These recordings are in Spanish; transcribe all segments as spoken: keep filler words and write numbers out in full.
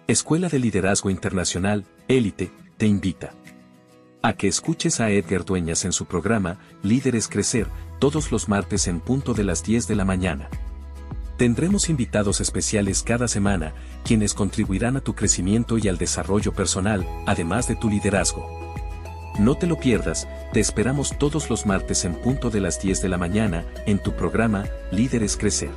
Escuela de Liderazgo Internacional, Élite, te invita a que escuches a Edgar Dueñas en su programa Líderes Crecer, todos los martes en punto de las diez de la mañana. Tendremos invitados especiales cada semana, quienes contribuirán a tu crecimiento y al desarrollo personal, además de tu liderazgo. No te lo pierdas, te esperamos todos los martes en punto de las diez de la mañana, en tu programa Líderes Crecer.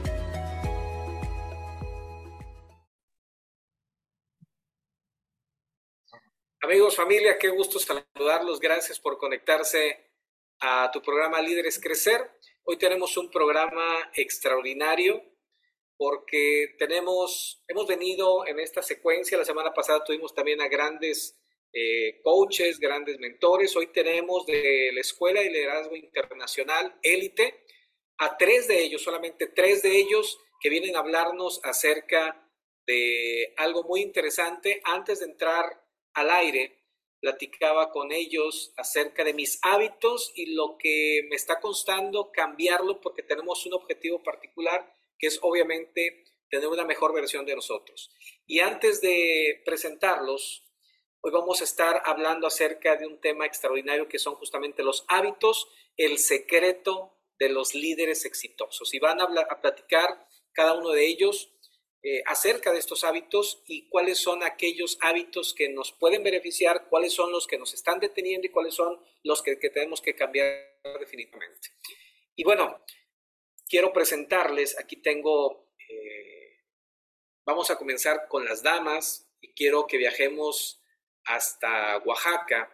Amigos, familia, qué gusto saludarlos. Gracias por conectarse a tu programa Líderes Crecer. Hoy tenemos un programa extraordinario porque tenemos, hemos venido en esta secuencia. La semana pasada tuvimos también a grandes eh, coaches, grandes mentores. Hoy tenemos de la Escuela de Liderazgo Internacional, Élite, a tres de ellos, solamente tres de ellos, que vienen a hablarnos acerca de algo muy interesante. Antes de entrar al aire, platicaba con ellos acerca de mis hábitos y lo que me está costando cambiarlo, porque tenemos un objetivo particular, que es obviamente tener una mejor versión de nosotros. Y antes de presentarlos, hoy vamos a estar hablando acerca de un tema extraordinario que son justamente los hábitos, el secreto de los líderes exitosos. Y van a, hablar, a platicar cada uno de ellos Eh, acerca de estos hábitos y cuáles son aquellos hábitos que nos pueden beneficiar, cuáles son los que nos están deteniendo y cuáles son los que, que tenemos que cambiar definitivamente. Y bueno, quiero presentarles, aquí tengo, eh, vamos a comenzar con las damas y quiero que viajemos hasta Oaxaca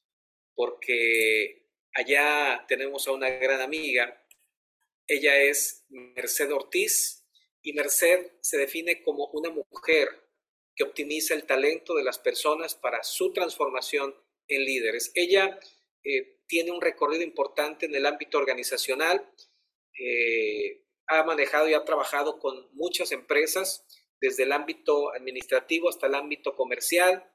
porque allá tenemos a una gran amiga. Ella es Merced Ortiz. Y Merced se define como una mujer que optimiza el talento de las personas para su transformación en líderes. Ella eh, tiene un recorrido importante en el ámbito organizacional, eh, ha manejado y ha trabajado con muchas empresas, desde el ámbito administrativo hasta el ámbito comercial.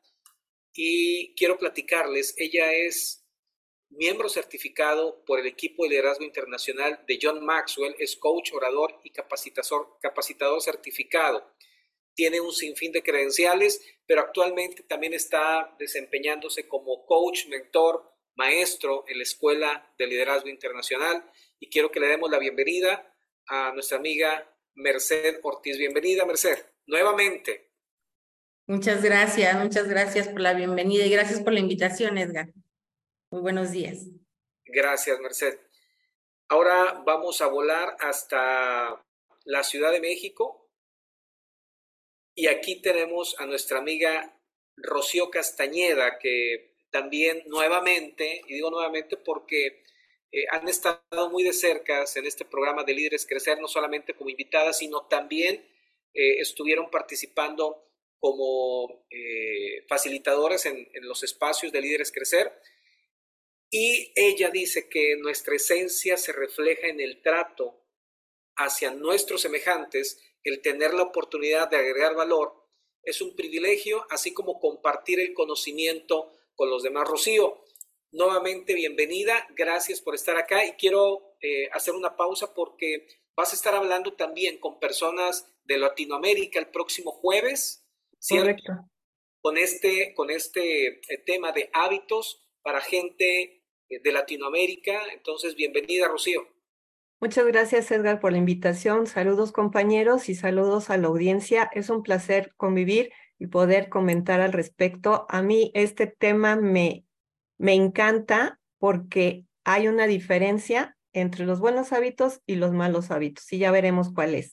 Y quiero platicarles, ella es miembro certificado por el equipo de liderazgo internacional de John Maxwell, es coach, orador y capacitador, capacitador certificado. Tiene un sinfín de credenciales, pero actualmente también está desempeñándose como coach, mentor, maestro en la Escuela de Liderazgo Internacional. Y quiero que le demos la bienvenida a nuestra amiga Merced Ortiz. Bienvenida, Merced, nuevamente. Muchas gracias, muchas gracias por la bienvenida y gracias por la invitación, Edgar. Muy buenos días. Gracias, Merced. Ahora vamos a volar hasta la Ciudad de México y aquí tenemos a nuestra amiga Rocío Castañeda, que también nuevamente, y digo nuevamente porque eh, han estado muy de cerca en este programa de Líderes Crecer, no solamente como invitadas, sino también eh, estuvieron participando como eh, facilitadoras en, en los espacios de Líderes Crecer. Y ella dice que nuestra esencia se refleja en el trato hacia nuestros semejantes, el tener la oportunidad de agregar valor es un privilegio, así como compartir el conocimiento con los demás. Rocío, nuevamente bienvenida, gracias por estar acá y quiero eh, hacer una pausa porque vas a estar hablando también con personas de Latinoamérica el próximo jueves, ¿cierto? Correcto. Con este, con este eh, tema de hábitos para gente de Latinoamérica. Entonces, bienvenida, Rocío. Muchas gracias, Edgar, por la invitación. Saludos, compañeros, y saludos a la audiencia. Es un placer convivir y poder comentar al respecto. A mí este tema me, me encanta porque hay una diferencia entre los buenos hábitos y los malos hábitos, y ya veremos cuál es.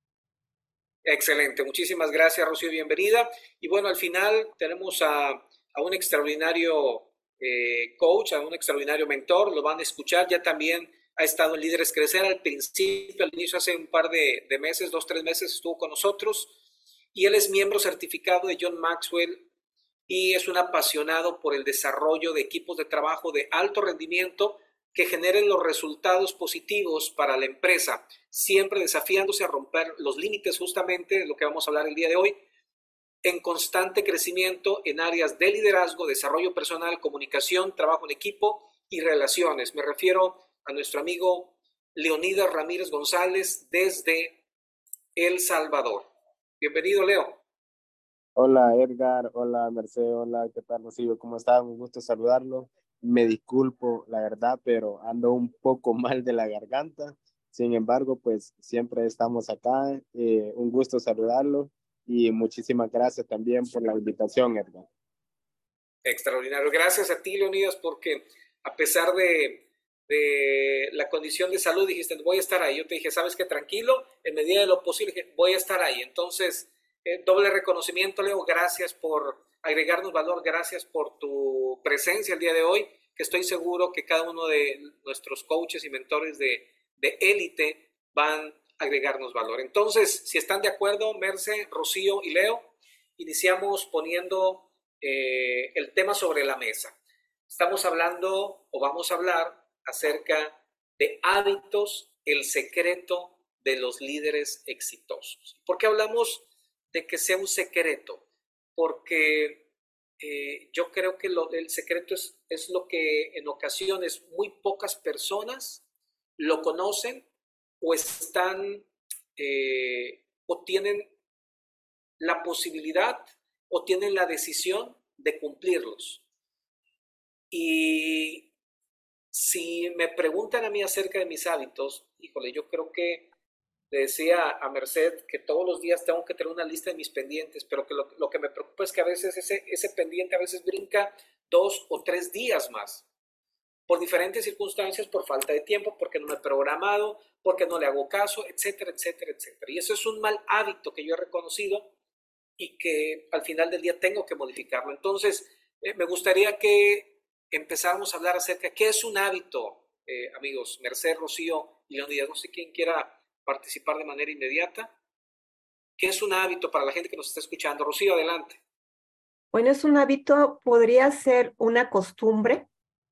Excelente, muchísimas gracias, Rocío, bienvenida. Y bueno, al final tenemos a, a un extraordinario Eh, coach, a un extraordinario mentor, lo van a escuchar, ya también ha estado en Líderes Crecer al principio, al inicio, hace un par de, de meses, dos, tres meses estuvo con nosotros y él es miembro certificado de John Maxwell y es un apasionado por el desarrollo de equipos de trabajo de alto rendimiento que generen los resultados positivos para la empresa, siempre desafiándose a romper los límites justamente de lo que vamos a hablar el día de hoy, en constante crecimiento en áreas de liderazgo, desarrollo personal, comunicación, trabajo en equipo y relaciones. Me refiero a nuestro amigo Leonidas Ramírez González desde El Salvador. Bienvenido, Leo. Hola Edgar, hola Mercedes, hola, ¿qué tal Rocío? ¿Cómo estás? Un gusto saludarlo. Me disculpo, la verdad, pero ando un poco mal de la garganta. Sin embargo, pues siempre estamos acá. Eh, un gusto saludarlo y muchísimas gracias también por la invitación, Edgar. Extraordinario. Gracias a ti, Leonidas, porque a pesar de, de la condición de salud, dijiste, voy a estar ahí. Yo te dije, ¿sabes qué? Tranquilo, en medida de lo posible, dije, voy a estar ahí. Entonces, eh, doble reconocimiento, Leo, gracias por agregarnos valor, gracias por tu presencia el día de hoy, que estoy seguro que cada uno de nuestros coaches y mentores de, de élite van a agregarnos valor. Entonces, si están de acuerdo, Merce, Rocío y Leo, iniciamos poniendo Eh, el tema sobre la mesa. Estamos hablando o vamos a hablar acerca de hábitos, el secreto de los líderes exitosos. ¿Por qué hablamos de que sea un secreto? Porque eh, yo creo que lo, el secreto es, es lo que en ocasiones muy pocas personas lo conocen o están eh, o tienen la posibilidad o tienen la decisión de cumplirlos. Y si me preguntan a mí acerca de mis hábitos, híjole, yo creo que le decía a Merced que todos los días tengo que tener una lista de mis pendientes, pero que lo, lo que me preocupa es que a veces ese, ese pendiente a veces brinca dos o tres días más, por diferentes circunstancias, por falta de tiempo, porque no me he programado, porque no le hago caso, etcétera, etcétera, etcétera. Y eso es un mal hábito que yo he reconocido y que al final del día tengo que modificarlo. Entonces, eh, me gustaría que empezáramos a hablar acerca de qué es un hábito, eh, amigos, Merced, Rocío y Leonidas. No sé quién quiera participar de manera inmediata. ¿Qué es un hábito para la gente que nos está escuchando? Rocío, adelante. Bueno, es un hábito, podría ser una costumbre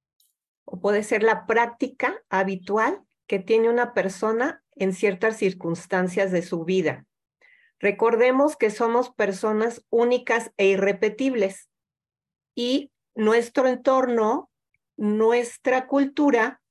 o puede ser la práctica habitual que tiene una persona en ciertas circunstancias de su vida. Recordemos que somos personas únicas e irrepetibles y nuestro entorno, nuestra cultura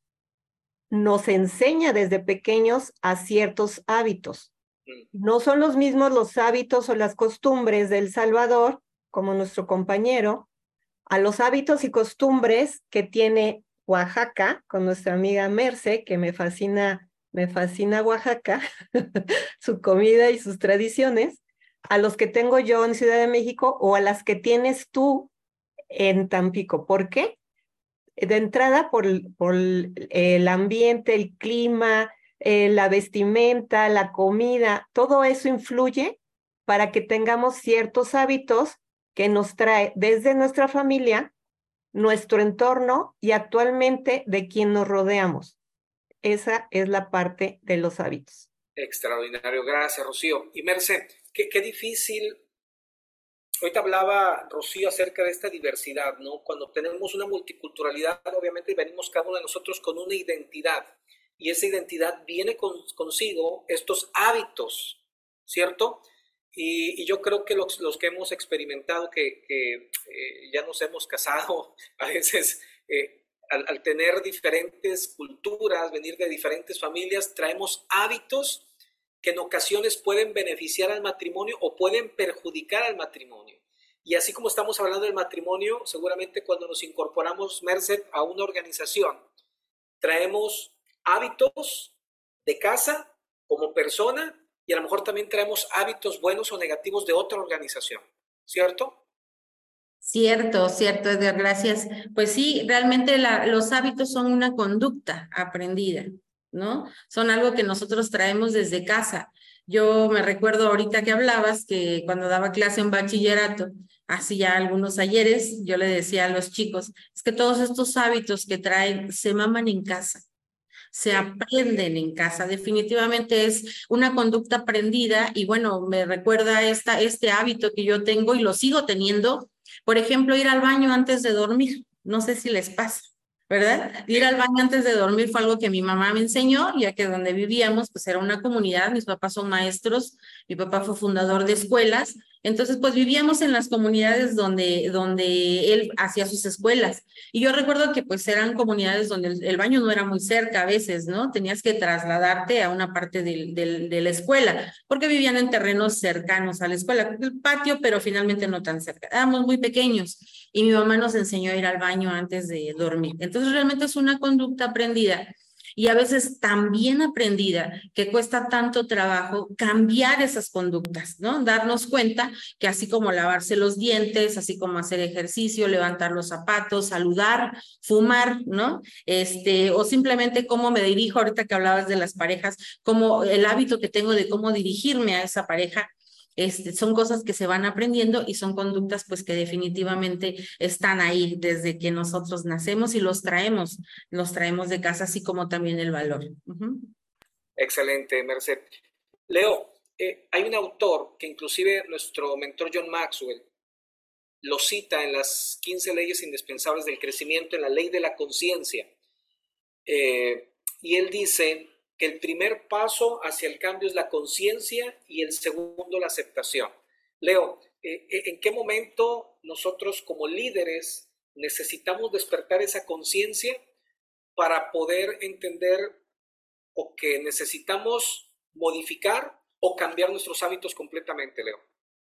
nos enseña desde pequeños a ciertos hábitos. No son los mismos los hábitos o las costumbres de El Salvador, como nuestro compañero, a los hábitos y costumbres que tiene Oaxaca, con nuestra amiga Merce, que me fascina, me fascina Oaxaca, su comida y sus tradiciones, a los que tengo yo en Ciudad de México o a las que tienes tú en Tampico. ¿Por qué? De entrada, por, por el ambiente, el clima, eh, la vestimenta, la comida, todo eso influye para que tengamos ciertos hábitos que nos trae desde nuestra familia, nuestro entorno y actualmente de quien nos rodeamos. Esa es la parte de los hábitos. Extraordinario, gracias, Rocío. Y Merce, qué, qué difícil. Ahorita hablaba Rocío acerca de esta diversidad, ¿no? Cuando tenemos una multiculturalidad, obviamente venimos cada uno de nosotros con una identidad. Y esa identidad viene con, consigo estos hábitos, ¿cierto? Y, y yo creo que los, los que hemos experimentado, que, que eh, ya nos hemos casado, a veces eh, al, al tener diferentes culturas, venir de diferentes familias, traemos hábitos que en ocasiones pueden beneficiar al matrimonio o pueden perjudicar al matrimonio. Y así como estamos hablando del matrimonio, seguramente cuando nos incorporamos, Merced, a una organización, traemos hábitos de casa como persona y a lo mejor también traemos hábitos buenos o negativos de otra organización, ¿cierto? Cierto, cierto, Edgar, gracias. Pues sí, realmente la, los hábitos son una conducta aprendida, ¿no? Son algo que nosotros traemos desde casa. Yo me recuerdo ahorita que hablabas que cuando daba clase en bachillerato, hace ya algunos ayeres, yo le decía a los chicos, es que todos estos hábitos que traen se maman en casa, se aprenden en casa. Definitivamente es una conducta aprendida y bueno, me recuerda esta, este hábito que yo tengo y lo sigo teniendo. Por ejemplo, ir al baño antes de dormir. No sé si les pasa, ¿verdad? Ir al baño antes de dormir fue algo que mi mamá me enseñó, ya que donde vivíamos pues era una comunidad, mis papás son maestros, mi papá fue fundador de escuelas Entonces, pues vivíamos en las comunidades donde, donde él hacía sus escuelas. Y yo recuerdo que pues eran comunidades donde el, el baño no era muy cerca a veces, ¿no? Tenías que trasladarte a una parte del, del, de la escuela, porque vivían en terrenos cercanos a la escuela, el patio, pero finalmente no tan cerca. Éramos muy pequeños y mi mamá nos enseñó a ir al baño antes de dormir. Entonces, realmente es una conducta aprendida. Y a veces tan bien aprendida que cuesta tanto trabajo cambiar esas conductas, ¿no? Darnos cuenta que así como lavarse los dientes, así como hacer ejercicio, levantar los zapatos, saludar, fumar, ¿no? Este, o simplemente cómo me dirijo, ahorita que hablabas de las parejas, como el hábito que tengo de cómo dirigirme a esa pareja. Este, son cosas que se van aprendiendo y son conductas pues que definitivamente están ahí desde que nosotros nacemos y los traemos, los traemos de casa, así como también el valor. Uh-huh. Excelente, Merced. Leo, eh, hay un autor que inclusive nuestro mentor John Maxwell lo cita en las quince leyes indispensables del crecimiento, en la ley de la conciencia. Eh, y él dice que el primer paso hacia el cambio es la conciencia y el segundo la aceptación. Leo, eh, ¿en qué momento nosotros como líderes necesitamos despertar esa conciencia para poder entender o que necesitamos modificar o cambiar nuestros hábitos completamente, Leo?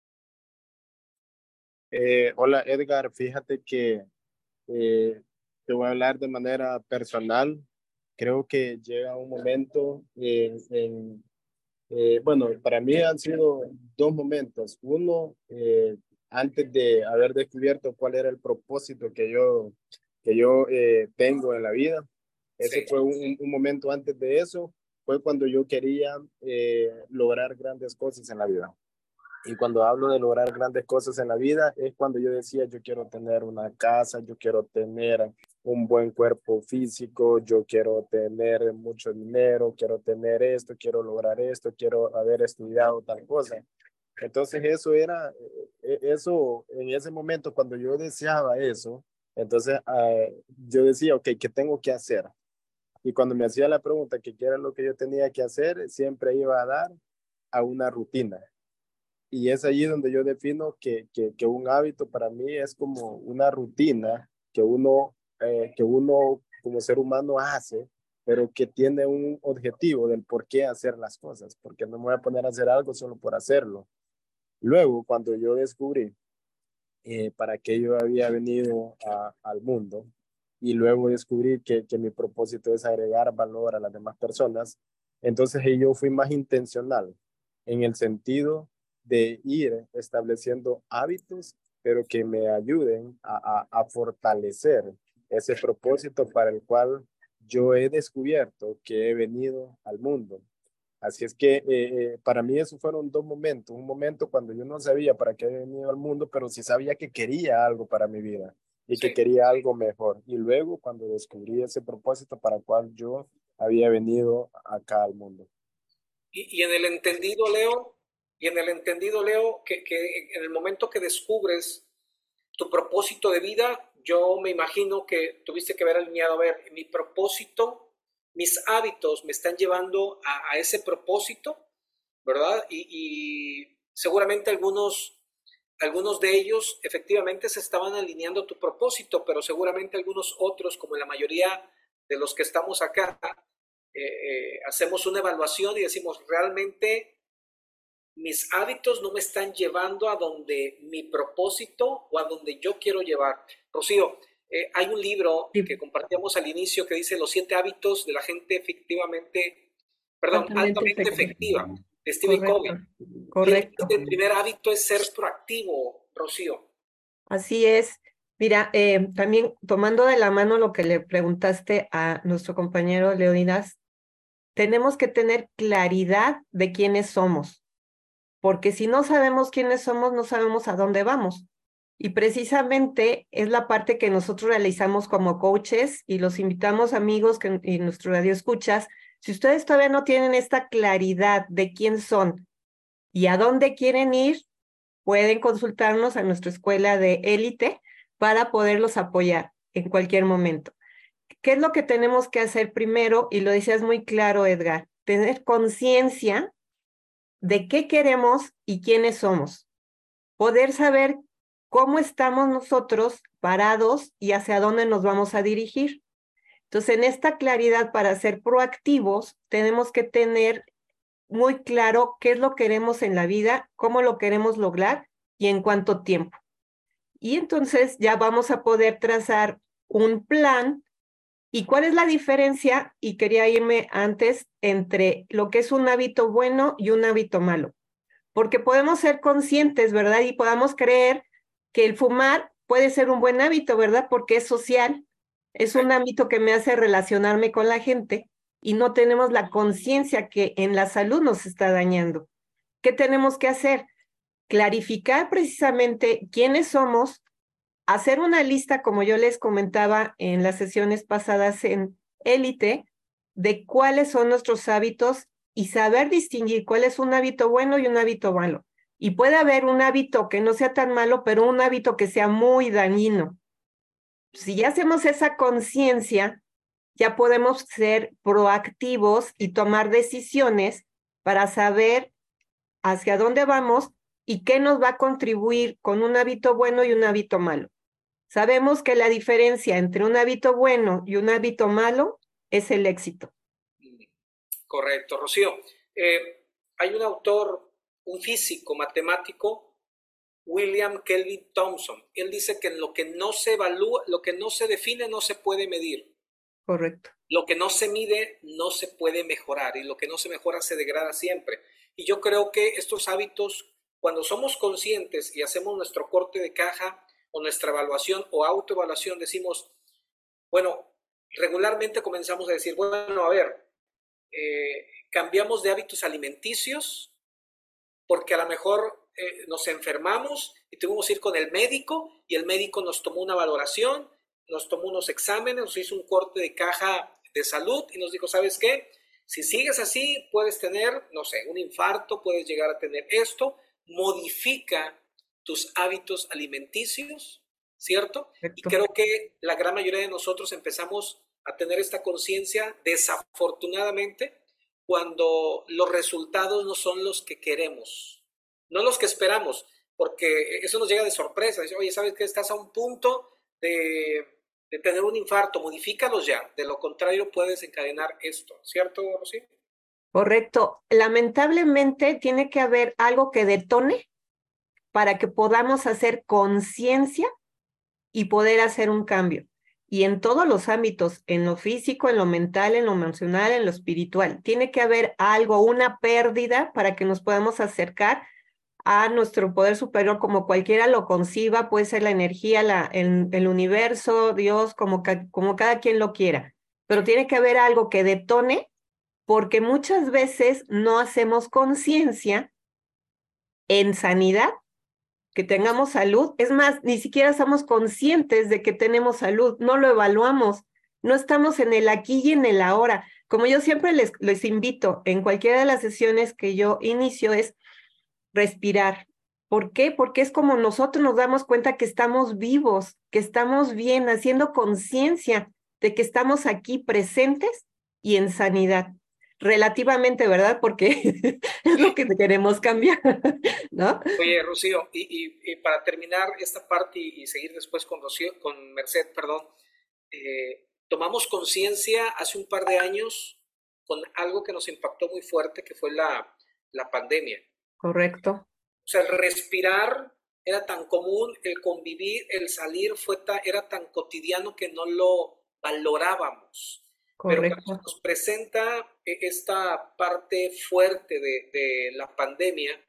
Eh, hola Edgar, fíjate que eh, te voy a hablar de manera personal. Creo que llega un momento eh, en, eh, bueno, para mí han sido dos momentos. Uno, eh, antes de haber descubierto cuál era el propósito que yo, que yo eh, tengo en la vida. Ese sí. Fue un, un momento antes de eso, fue cuando yo quería eh, lograr grandes cosas en la vida. Y cuando hablo de lograr grandes cosas en la vida, es cuando yo decía, yo quiero tener una casa, yo quiero tener un buen cuerpo físico, yo quiero tener mucho dinero, quiero tener esto, quiero lograr esto, quiero haber estudiado tal cosa. Entonces eso era, eso en ese momento cuando yo deseaba eso, entonces uh, yo decía, ok, ¿qué tengo que hacer? Y cuando me hacía la pregunta que qué era lo que yo tenía que hacer, siempre iba a dar a una rutina. Y es allí donde yo defino que, que, que un hábito para mí es como una rutina que uno, eh, que uno como ser humano hace, pero que tiene un objetivo del por qué hacer las cosas, porque no me voy a poner a hacer algo solo por hacerlo. Luego, cuando yo descubrí eh, para qué yo había venido a, al mundo, y luego descubrí que, que mi propósito es agregar valor a las demás personas, entonces yo fui más intencional en el sentido de ir estableciendo hábitos, pero que me ayuden a, a, a fortalecer ese propósito para el cual yo he descubierto que he venido al mundo. Así es que eh, para mí esos fueron dos momentos. Un momento cuando yo no sabía para qué había venido al mundo, pero sí sabía que quería algo para mi vida y sí. que quería algo mejor. Y luego cuando descubrí ese propósito para el cual yo había venido acá al mundo. Y, y en el entendido, Leo, y en el entendido, Leo, que, que en el momento que descubres tu propósito de vida, yo me imagino que tuviste que haber alineado, a ver, mi propósito, mis hábitos me están llevando a, a ese propósito, ¿verdad? Y, y seguramente algunos, algunos de ellos efectivamente se estaban alineando a tu propósito, pero seguramente algunos otros, como la mayoría de los que estamos acá, eh, eh, hacemos una evaluación y decimos, realmente mis hábitos no me están llevando a donde mi propósito o a donde yo quiero llevar. Rocío, eh, hay un libro sí. que compartíamos al inicio que dice Los siete hábitos de la gente efectivamente, perdón, altamente, altamente efectiva, efectiva, de Stephen Covey. Correcto. Y el primer hábito es ser proactivo, Rocío. Así es. Mira, eh, también tomando de la mano lo que le preguntaste a nuestro compañero Leonidas, tenemos que tener claridad de quiénes somos. Porque si no sabemos quiénes somos, no sabemos a dónde vamos. Y precisamente es la parte que nosotros realizamos como coaches y los invitamos amigos que, y nuestro radio escuchas. Si ustedes todavía no tienen esta claridad de quién son y a dónde quieren ir, pueden consultarnos a nuestra escuela de élite para poderlos apoyar en cualquier momento. ¿Qué es lo que tenemos que hacer primero? Y lo decías muy claro, Edgar, tener conciencia de qué queremos y quiénes somos. poder saber cómo estamos nosotros parados y hacia dónde nos vamos a dirigir. Entonces, en esta claridad para ser proactivos, tenemos que tener muy claro qué es lo que queremos en la vida, cómo lo queremos lograr y en cuánto tiempo. Y entonces ya vamos a poder trazar un plan. ¿Y cuál es la diferencia? Y quería irme antes entre lo que es un hábito bueno y un hábito malo. Porque podemos ser conscientes, ¿verdad? Y podamos creer que el fumar puede ser un buen hábito, ¿verdad? Porque es social, es un hábito que me hace relacionarme con la gente y no tenemos la conciencia que en la salud nos está dañando. ¿Qué tenemos que hacer? Clarificar precisamente quiénes somos, hacer una lista, como yo les comentaba en las sesiones pasadas en Élite, de cuáles son nuestros hábitos y saber distinguir cuál es un hábito bueno y un hábito malo. Y puede haber un hábito que no sea tan malo, pero un hábito que sea muy dañino. Si ya hacemos esa conciencia, ya podemos ser proactivos y tomar decisiones para saber hacia dónde vamos y qué nos va a contribuir con un hábito bueno y un hábito malo. Sabemos que la diferencia entre un hábito bueno y un hábito malo es el éxito. Correcto, Rocío. Eh, hay un autor, un físico, matemático, William Kelvin Thompson. Él dice que lo que no se evalúa, lo que no se define no se puede medir. Correcto. Lo que no se mide no se puede mejorar y lo que no se mejora se degrada siempre. Y yo creo que estos hábitos, cuando somos conscientes y hacemos nuestro corte de caja o nuestra evaluación o autoevaluación, decimos, bueno, regularmente comenzamos a decir, bueno, a ver, eh, cambiamos de hábitos alimenticios porque a lo mejor eh, nos enfermamos y tuvimos que ir con el médico y el médico nos tomó una valoración, nos tomó unos exámenes, nos hizo un corte de caja de salud y nos dijo, ¿sabes qué? Si sigues así, puedes tener, no sé, un infarto, puedes llegar a tener esto, modifica tus hábitos alimenticios, ¿cierto? Correcto. Y creo que la gran mayoría de nosotros empezamos a tener esta conciencia, desafortunadamente, cuando los resultados no son los que queremos, no los que esperamos, porque eso nos llega de sorpresa. Dice, oye, ¿sabes qué? Estás a un punto de, de tener un infarto, modifícalos ya, de lo contrario puedes encadenar esto, ¿cierto, Rocío? Correcto. Lamentablemente tiene que haber algo que detone para que podamos hacer conciencia y poder hacer un cambio. Y en todos los ámbitos, en lo físico, en lo mental, en lo emocional, en lo espiritual, tiene que haber algo, una pérdida para que nos podamos acercar a nuestro poder superior, como cualquiera lo conciba, puede ser la energía, la, el, el universo, Dios, como, ca, como cada quien lo quiera. Pero tiene que haber algo que detone, porque muchas veces no hacemos conciencia en sanidad, que tengamos salud. Es más, ni siquiera estamos conscientes de que tenemos salud, no lo evaluamos, no estamos en el aquí y en el ahora. Como yo siempre les, les invito en cualquiera de las sesiones que yo inicio es respirar. ¿Por qué? Porque es como nosotros nos damos cuenta que estamos vivos, que estamos bien, haciendo conciencia de que estamos aquí presentes y en sanidad. Relativamente, ¿verdad? Porque es lo que queremos cambiar, ¿no? Oye, Rocío, y, y, y para terminar esta parte y, y seguir después con Rocío, con Merced, perdón, eh, tomamos conciencia hace un par de años con algo que nos impactó muy fuerte, que fue la, la pandemia. Correcto. O sea, el respirar era tan común, el convivir, el salir fue ta, era tan cotidiano que no lo valorábamos. Correcto. Pero cuando nos presenta esta parte fuerte de, de la pandemia,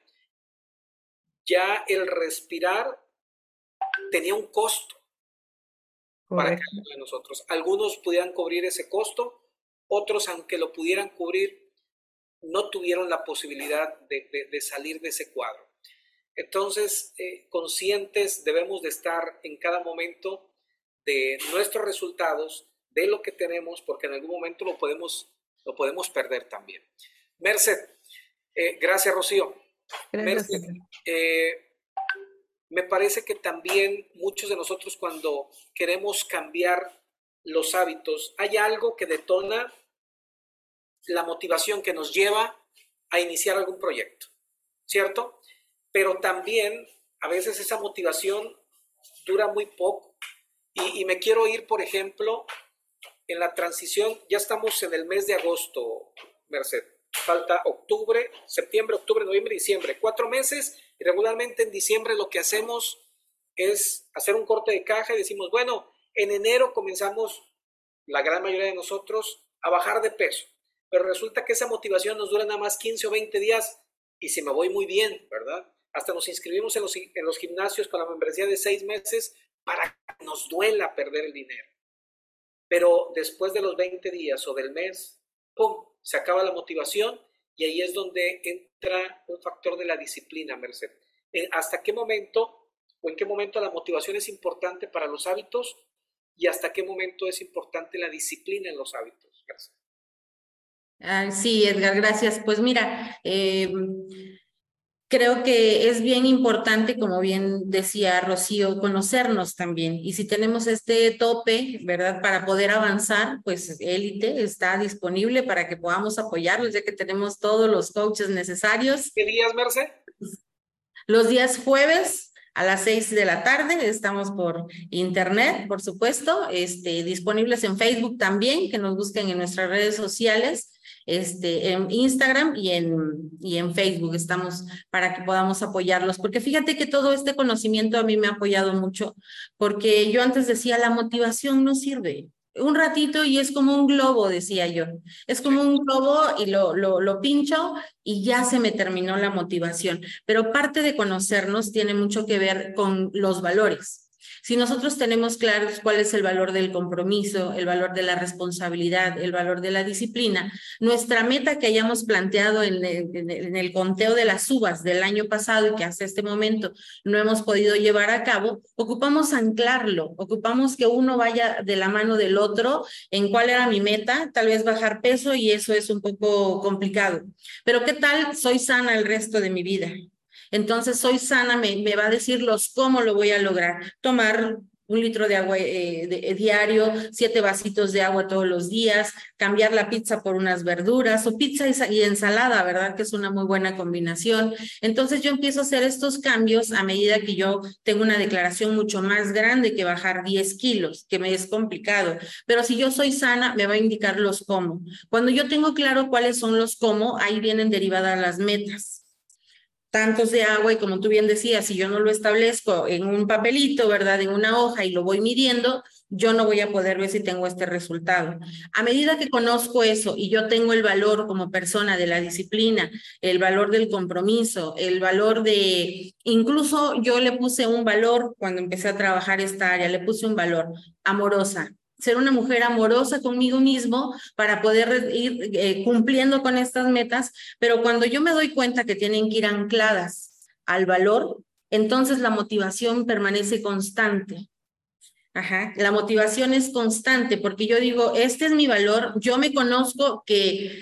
ya el respirar tenía un costo. Correcto. Para cada uno de nosotros. Algunos pudieran cubrir ese costo, otros, aunque lo pudieran cubrir, no tuvieron la posibilidad de, de, de salir de ese cuadro. Entonces, eh, conscientes debemos de estar en cada momento de nuestros resultados, de lo que tenemos, porque en algún momento lo podemos, lo podemos perder también. Merced, eh, gracias, Rocío. Gracias. Merced, eh, me parece que también muchos de nosotros cuando queremos cambiar los hábitos, hay algo que detona la motivación que nos lleva a iniciar algún proyecto, ¿cierto? Pero también a veces esa motivación dura muy poco. Y, y me quiero ir, por ejemplo, en la transición, ya estamos en el mes de agosto, Merced. Falta octubre, septiembre, octubre, noviembre, diciembre. Cuatro meses y regularmente en diciembre lo que hacemos es hacer un corte de caja y decimos, bueno, en enero comenzamos, la gran mayoría de nosotros, a bajar de peso. Pero resulta que esa motivación nos dura nada más quince o veinte días y si me voy muy bien, ¿verdad? Hasta nos inscribimos en los, en los gimnasios con la membresía de seis meses para que nos duela perder el dinero. Pero después de los veinte días o del mes, ¡pum!, se acaba la motivación y ahí es donde entra un factor de la disciplina, Merced. ¿Hasta qué momento o en qué momento la motivación es importante para los hábitos y hasta qué momento es importante la disciplina en los hábitos, Merced? Ah, sí, Edgar, gracias. Pues mira, eh, creo que es bien importante, como bien decía Rocío, conocernos también. Y si tenemos este tope, ¿verdad? Para poder avanzar, pues Élite está disponible para que podamos apoyarlos, ya que tenemos todos los coaches necesarios. ¿Qué días, Merced? Los días jueves a las seis de la tarde, estamos por internet, por supuesto, este, disponibles en Facebook también, que nos busquen en nuestras redes sociales. Este, en Instagram y en, y en Facebook estamos para que podamos apoyarlos, porque fíjate que todo este conocimiento a mí me ha apoyado mucho, porque yo antes decía, la motivación no sirve, un ratito y es como un globo, decía yo, es como un globo y lo, lo, lo pincho y ya se me terminó la motivación, pero parte de conocernos tiene mucho que ver con los valores. Si nosotros tenemos claros cuál es el valor del compromiso, el valor de la responsabilidad, el valor de la disciplina, nuestra meta que hayamos planteado en el, en el, en el conteo de las uvas del año pasado y que hasta este momento no hemos podido llevar a cabo, ocupamos anclarlo, ocupamos que uno vaya de la mano del otro en cuál era mi meta, tal vez bajar peso y eso es un poco complicado. Pero ¿qué tal? Soy sana el resto de mi vida. Entonces, soy sana, me, me va a decir los cómo lo voy a lograr. Tomar un litro de agua eh, de, de, diario, siete vasitos de agua todos los días, cambiar la pizza por unas verduras o pizza y, y ensalada, ¿verdad? Que es una muy buena combinación. Entonces, yo empiezo a hacer estos cambios a medida que yo tengo una declaración mucho más grande que bajar diez kilos, que me es complicado. Pero si yo soy sana, me va a indicar los cómo. Cuando yo tengo claro cuáles son los cómo, ahí vienen derivadas las metas. Tantos de agua y como tú bien decías, si yo no lo establezco en un papelito, ¿verdad? En una hoja y lo voy midiendo, yo no voy a poder ver si tengo este resultado. A medida que conozco eso y yo tengo el valor como persona de la disciplina, el valor del compromiso, el valor de, incluso yo le puse un valor cuando empecé a trabajar esta área, le puse un valor, amorosa. Ser una mujer amorosa conmigo mismo para poder ir eh, cumpliendo con estas metas, pero cuando yo me doy cuenta que tienen que ir ancladas al valor, entonces la motivación permanece constante. Ajá, la motivación es constante porque yo digo, este es mi valor, yo me conozco que...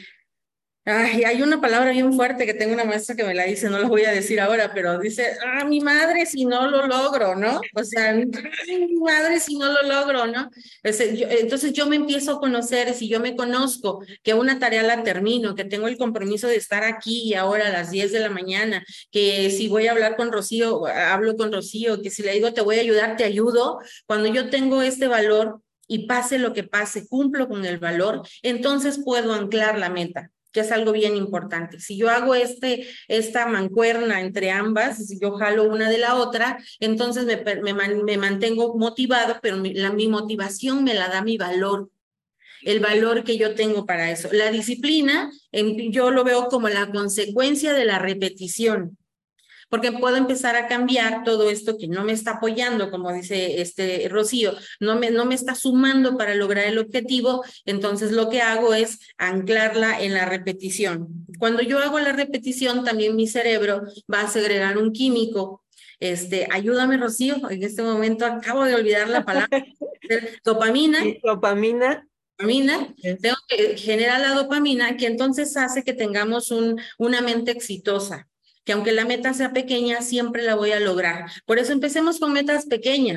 Ay, hay una palabra bien fuerte que tengo una maestra que me la dice, no la voy a decir ahora, pero dice, ah, mi madre si no lo logro, ¿no? O sea, mi madre si no lo logro, ¿no? Entonces yo me empiezo a conocer, si yo me conozco que una tarea la termino, que tengo el compromiso de estar aquí y ahora a las diez de la mañana, que si voy a hablar con Rocío, hablo con Rocío, que si le digo te voy a ayudar, te ayudo. Cuando yo tengo este valor y pase lo que pase, cumplo con el valor, entonces puedo anclar la meta, que es algo bien importante. Si yo hago este, esta mancuerna entre ambas, si yo jalo una de la otra, entonces me, me, me mantengo motivado, pero mi, la, mi motivación me la da mi valor, el valor que yo tengo para eso. La disciplina, en, yo lo veo como la consecuencia de la repetición, porque puedo empezar a cambiar todo esto que no me está apoyando, como dice este Rocío, no me, no me está sumando para lograr el objetivo, entonces lo que hago es anclarla en la repetición. Cuando yo hago la repetición, también mi cerebro va a segregar un químico. Este, ayúdame, Rocío, en este momento acabo de olvidar la palabra, dopamina. Sí, dopamina. Dopamina, tengo que generar la dopamina, que entonces hace que tengamos un, una mente exitosa, que aunque la meta sea pequeña, siempre la voy a lograr. Por eso empecemos con metas pequeñas.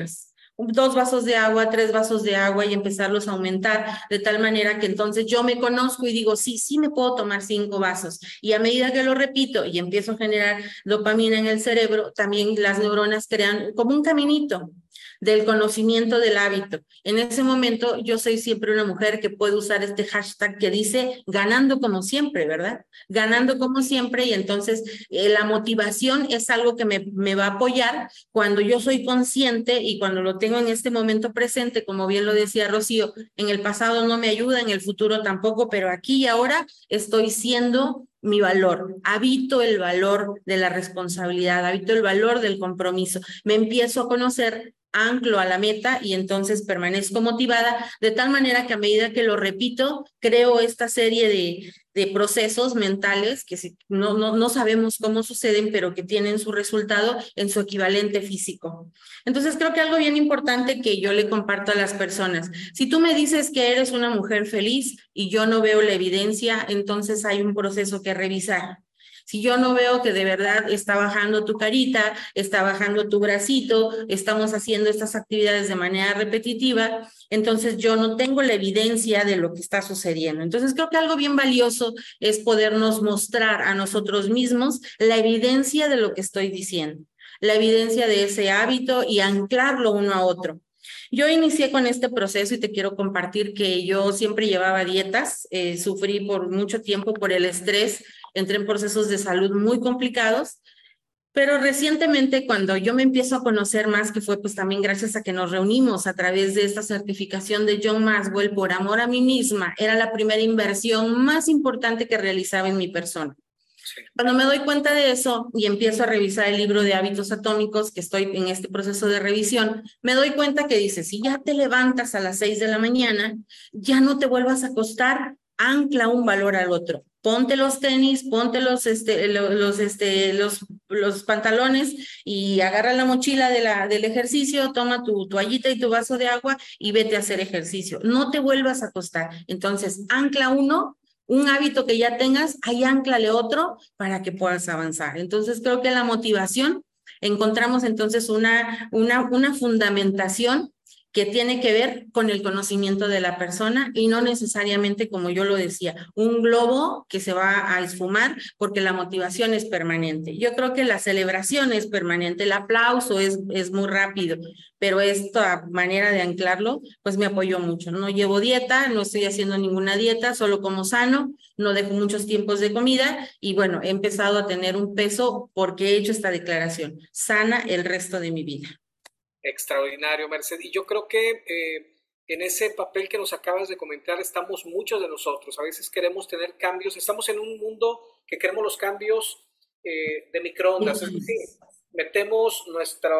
dos vasos de agua, tres vasos de agua y empezarlos a aumentar de tal manera que entonces yo me conozco y digo, sí, sí me puedo tomar cinco vasos. Y a medida que lo repito y empiezo a generar dopamina en el cerebro, también las neuronas crean como un caminito del conocimiento del hábito. En ese momento yo soy siempre una mujer que puede usar este hashtag que dice ganando como siempre, ¿verdad? Ganando como siempre, y entonces eh, la motivación es algo que me, me va a apoyar cuando yo soy consciente y cuando lo tengo en este momento presente, como bien lo decía Rocío, en el pasado no me ayuda, en el futuro tampoco, pero aquí y ahora estoy siendo mi valor, habito el valor de la responsabilidad, habito el valor del compromiso, me empiezo a conocer, anclo a la meta y entonces permanezco motivada de tal manera que a medida que lo repito, creo esta serie de, de procesos mentales que si, no, no, no sabemos cómo suceden, pero que tienen su resultado en su equivalente físico. Entonces creo que algo bien importante que yo le comparto a las personas, si tú me dices que eres una mujer feliz y yo no veo la evidencia, entonces hay un proceso que revisar. Si yo no veo que de verdad está bajando tu carita, está bajando tu bracito, estamos haciendo estas actividades de manera repetitiva, entonces yo no tengo la evidencia de lo que está sucediendo. Entonces creo que algo bien valioso es podernos mostrar a nosotros mismos la evidencia de lo que estoy diciendo, la evidencia de ese hábito y anclarlo uno a otro. Yo inicié con este proceso y te quiero compartir que yo siempre llevaba dietas, eh, sufrí por mucho tiempo por el estrés, entré en procesos de salud muy complicados, pero recientemente cuando yo me empiezo a conocer más, que fue pues también gracias a que nos reunimos a través de esta certificación de John Maxwell por amor a mí misma, era la primera inversión más importante que realizaba en mi persona. Cuando me doy cuenta de eso y empiezo a revisar el libro de hábitos atómicos, que estoy en este proceso de revisión, me doy cuenta que dice, si ya te levantas a las seis de la mañana, ya no te vuelvas a acostar, ancla un valor al otro. Ponte los tenis, ponte los, este, los, este, los, los pantalones y agarra la mochila de la, del ejercicio, toma tu toallita y tu vaso de agua y vete a hacer ejercicio. No te vuelvas a acostar. Entonces, ancla uno, un hábito que ya tengas, ahí anclale otro para que puedas avanzar. Entonces, creo que la motivación, encontramos entonces una, una, una fundamentación que tiene que ver con el conocimiento de la persona y no necesariamente, como yo lo decía, un globo que se va a esfumar porque la motivación es permanente. Yo creo que la celebración es permanente, el aplauso es, es muy rápido, pero esta manera de anclarlo, pues me apoyó mucho. No llevo dieta, no estoy haciendo ninguna dieta, solo como sano, no dejo muchos tiempos de comida y bueno, he empezado a tener un peso porque he hecho esta declaración, sana el resto de mi vida. Extraordinario, Mercedes. Y yo creo que eh, en ese papel que nos acabas de comentar estamos muchos de nosotros. A veces queremos tener cambios. Estamos en un mundo que queremos los cambios eh, de microondas. Es decir, metemos nuestra,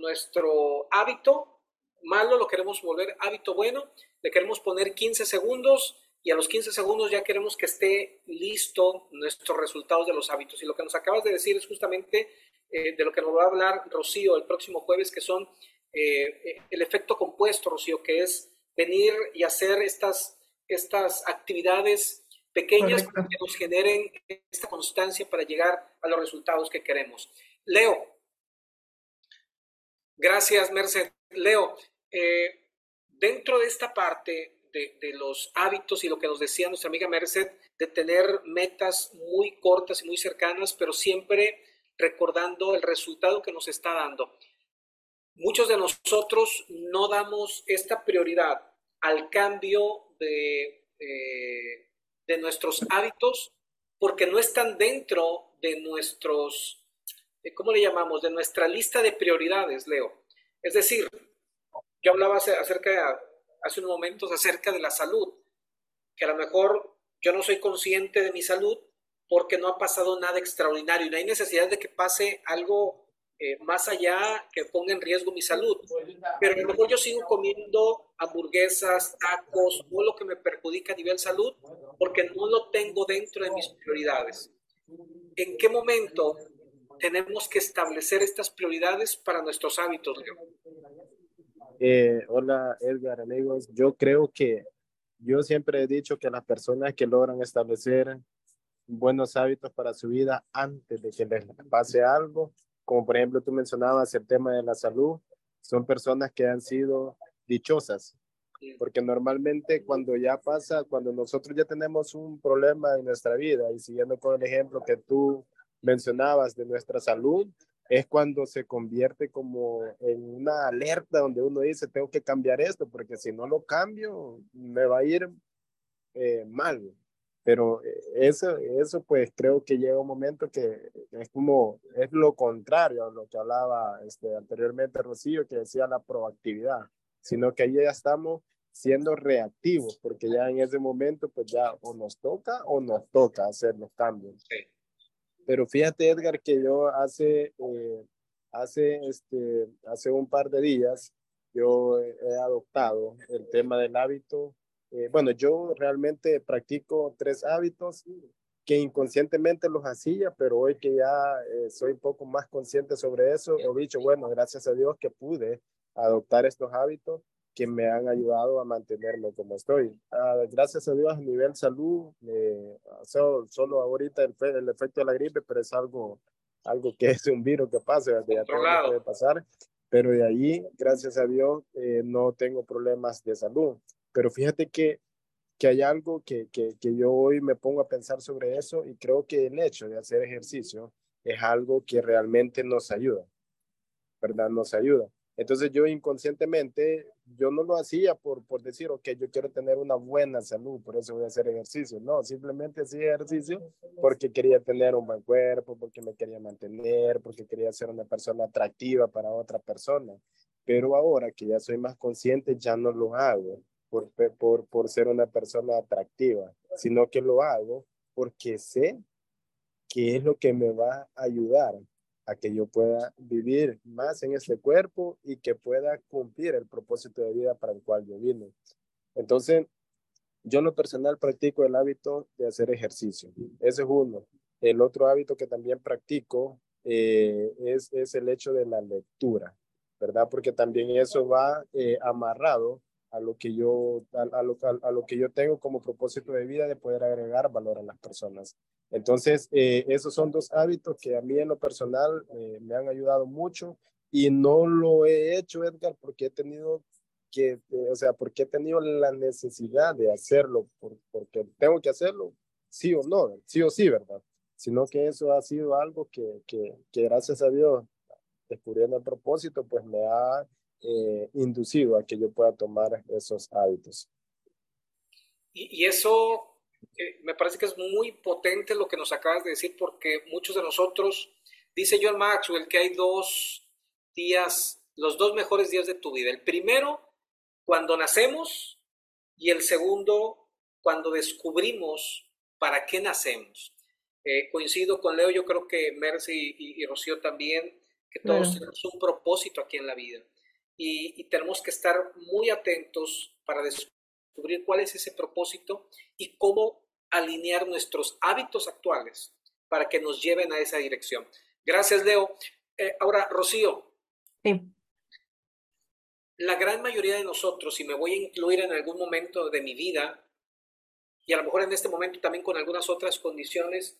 nuestro hábito malo, lo queremos volver hábito bueno, le queremos poner quince segundos y a los quince segundos ya queremos que esté listo nuestros resultados de los hábitos. Y lo que nos acabas de decir es justamente Eh, de lo que nos va a hablar Rocío el próximo jueves, que son eh, el efecto compuesto, Rocío, que es venir y hacer estas, estas actividades pequeñas Correcto. Para que nos generen esta constancia para llegar a los resultados que queremos. Leo. Gracias, Merced. Leo, eh, dentro de esta parte de, de los hábitos y lo que nos decía nuestra amiga Merced, de tener metas muy cortas y muy cercanas, pero siempre recordando el resultado que nos está dando. Muchos de nosotros no damos esta prioridad al cambio de, eh, de nuestros hábitos porque no están dentro de nuestros, ¿cómo le llamamos? De nuestra lista de prioridades, Leo. Es decir, yo hablaba acerca, hace unos momentos acerca de la salud, que a lo mejor yo no soy consciente de mi salud porque no ha pasado nada extraordinario y no hay necesidad de que pase algo eh, más allá que ponga en riesgo mi salud. Pero a lo mejor yo sigo comiendo hamburguesas, tacos, todo lo que me perjudica a nivel salud porque no lo tengo dentro de mis prioridades. ¿En qué momento tenemos que establecer estas prioridades para nuestros hábitos, Leo? Eh, hola, Edgar, amigos. Yo creo que yo siempre he dicho que las personas que logran establecer buenos hábitos para su vida antes de que les pase algo, como por ejemplo tú mencionabas el tema de la salud, son personas que han sido dichosas. Porque normalmente cuando ya pasa, cuando nosotros ya tenemos un problema en nuestra vida, y siguiendo con el ejemplo que tú mencionabas de nuestra salud, es cuando se convierte como en una alerta donde uno dice, tengo que cambiar esto, porque si no lo cambio, me va a ir eh, mal. Pero eso, eso pues creo que llega un momento que es como, es lo contrario a lo que hablaba este, anteriormente Rocío, que decía la proactividad, sino que ahí ya estamos siendo reactivos, porque ya en ese momento pues ya o nos toca o nos toca hacer los cambios. Sí. Pero fíjate, Edgar, que yo hace, eh, hace, este, hace un par de días yo he adoptado el tema del hábito. Eh, bueno, yo realmente practico tres hábitos que inconscientemente los hacía, pero hoy que ya eh, soy un poco más consciente sobre eso, he dicho, bueno, gracias a Dios que pude adoptar estos hábitos que me han ayudado a mantenerme como estoy. Uh, gracias a Dios a nivel salud, eh, solo, solo ahorita el, el efecto de la gripe, pero es algo, algo que es un virus que pasa, que ya todo puede pasar, pero de ahí, gracias a Dios, eh, no tengo problemas de salud. Pero fíjate que, que hay algo que, que, que yo hoy me pongo a pensar sobre eso, y creo que el hecho de hacer ejercicio es algo que realmente nos ayuda, ¿verdad? Nos ayuda. Entonces yo inconscientemente, yo no lo hacía por, por decir, ok, yo quiero tener una buena salud, por eso voy a hacer ejercicio. No, simplemente hacía ejercicio porque quería tener un buen cuerpo, porque me quería mantener, porque quería ser una persona atractiva para otra persona. Pero ahora que ya soy más consciente, ya no lo hago por, por, por ser una persona atractiva, sino que lo hago porque sé que es lo que me va a ayudar a que yo pueda vivir más en este cuerpo y que pueda cumplir el propósito de vida para el cual yo vine. Entonces, yo en lo personal practico el hábito de hacer ejercicio. Ese es uno. El otro hábito que también practico eh, es, es el hecho de la lectura, ¿verdad? Porque también eso va eh, amarrado a lo que yo a, a, lo, a, a lo que yo tengo como propósito de vida, de poder agregar valor a las personas. Entonces, eh, esos son dos hábitos que a mí en lo personal eh, me han ayudado mucho, y no lo he hecho, Edgar, porque he tenido que, eh, o sea, porque he tenido la necesidad de hacerlo, por, porque tengo que hacerlo, sí o no, sí o sí, ¿verdad? Sino que eso ha sido algo que, que, que gracias a Dios, descubriendo el propósito, pues me ha eh, inducido a que yo pueda tomar esos hábitos. Y, y eso eh, me parece que es muy potente lo que nos acabas de decir, porque muchos de nosotros, dice John Maxwell, que hay dos días, los dos mejores días de tu vida. El primero, cuando nacemos, y el segundo, cuando descubrimos para qué nacemos. Eh, coincido con Leo, yo creo que Mercy y, y Rocío también, que todos bueno. tenemos un propósito aquí en la vida, y, y tenemos que estar muy atentos para descubrir cuál es ese propósito y cómo alinear nuestros hábitos actuales para que nos lleven a esa dirección. Gracias, Leo. Eh, ahora, Rocío. Sí. La gran mayoría de nosotros, y me voy a incluir en algún momento de mi vida, y a lo mejor en este momento también con algunas otras condiciones,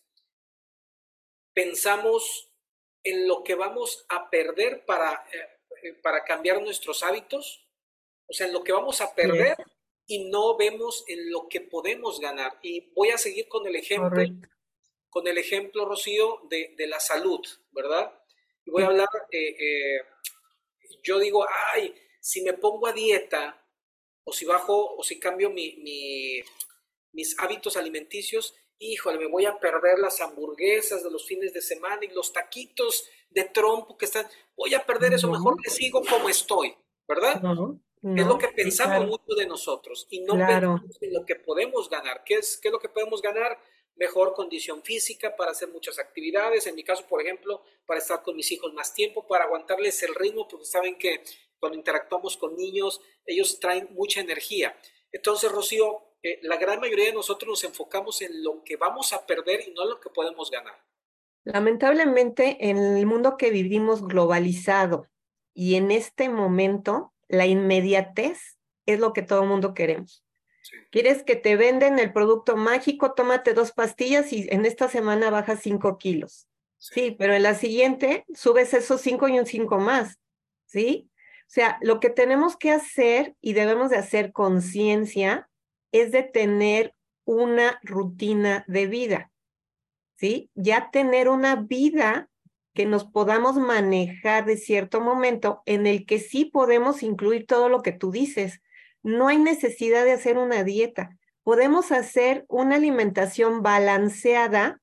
pensamos en lo que vamos a perder para, eh, para cambiar nuestros hábitos, o sea, en lo que vamos a perder, sí, y no vemos en lo que podemos ganar. Y voy a seguir con el ejemplo, Correcto. con el ejemplo, Rocío, de, de la salud, ¿verdad? Y voy sí. a hablar, eh, eh, yo digo, ay, si me pongo a dieta, o si bajo, o si cambio mi, mi, mis hábitos alimenticios, híjole, me voy a perder las hamburguesas de los fines de semana y los taquitos de trompo que están, voy a perder eso, no. mejor me sigo como estoy, ¿verdad? No, no, es lo que pensamos sí, claro. mucho de nosotros, y no claro. pensamos en lo que podemos ganar. ¿Qué es, qué es lo que podemos ganar? Mejor condición física para hacer muchas actividades, en mi caso, por ejemplo, para estar con mis hijos más tiempo, para aguantarles el ritmo, porque saben que cuando interactuamos con niños, ellos traen mucha energía. Entonces, Rocío, eh, la gran mayoría de nosotros nos enfocamos en lo que vamos a perder y no en lo que podemos ganar. Lamentablemente, en el mundo que vivimos globalizado y en este momento, la inmediatez es lo que todo el mundo queremos. Sí. ¿Quieres que te venden el producto mágico? Tómate dos pastillas y en esta semana bajas cinco kilos. Sí, sí, pero en la siguiente subes esos cinco y un cinco más, ¿sí? sea, lo que tenemos que hacer y debemos de hacer conciencia es de tener una rutina de vida, ¿sí? Ya tener una vida que nos podamos manejar de cierto momento en el que sí podemos incluir todo lo que tú dices. No hay necesidad de hacer una dieta. Podemos hacer una alimentación balanceada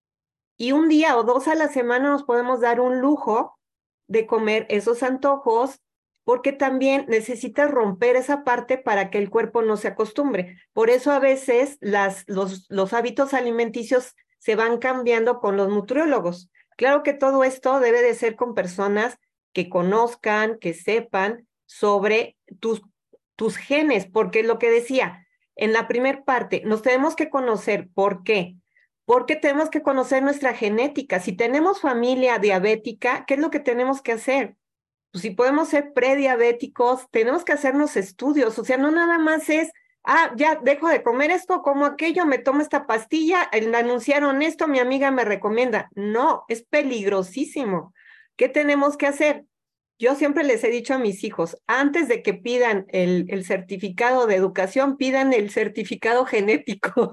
y un día o dos a la semana nos podemos dar un lujo de comer esos antojos, porque también necesitas romper esa parte para que el cuerpo no se acostumbre. Por eso a veces las, los, los hábitos alimenticios se van cambiando con los nutriólogos. Claro que todo esto debe de ser con personas que conozcan, que sepan sobre tus, tus genes, porque lo que decía en la primera parte, nos tenemos que conocer. ¿Por qué? Porque tenemos que conocer nuestra genética. Si tenemos familia diabética, ¿qué es lo que tenemos que hacer? Pues si podemos ser prediabéticos, tenemos que hacernos estudios. O sea, no nada más es, ah, ya dejo de comer esto, como aquello, me tomo esta pastilla, me anunciaron esto, mi amiga me recomienda. No, es peligrosísimo. ¿Qué tenemos que hacer? Yo siempre les he dicho a mis hijos, antes de que pidan el, el certificado de educación, pidan el certificado genético,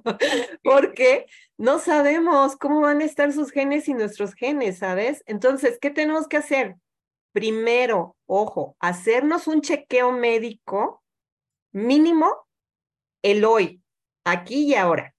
porque no sabemos cómo van a estar sus genes y nuestros genes, ¿sabes? Entonces, ¿qué tenemos que hacer? Primero, ojo, hacernos un chequeo médico mínimo el hoy, aquí y ahora.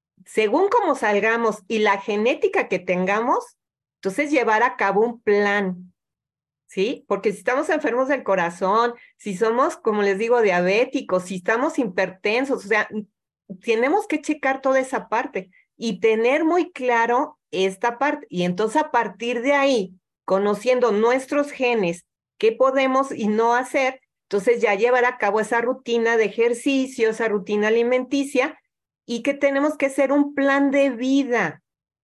Según cómo salgamos y la genética que tengamos, entonces llevar a cabo un plan. ¿Sí? Porque si estamos enfermos del corazón, si somos, como les digo, diabéticos, si estamos hipertensos, o sea, tenemos que checar toda esa parte y tener muy claro esta parte. Y entonces a partir de ahí, conociendo nuestros genes, qué podemos y no hacer, entonces ya llevar a cabo esa rutina de ejercicio, esa rutina alimenticia, y que tenemos que hacer un plan de vida.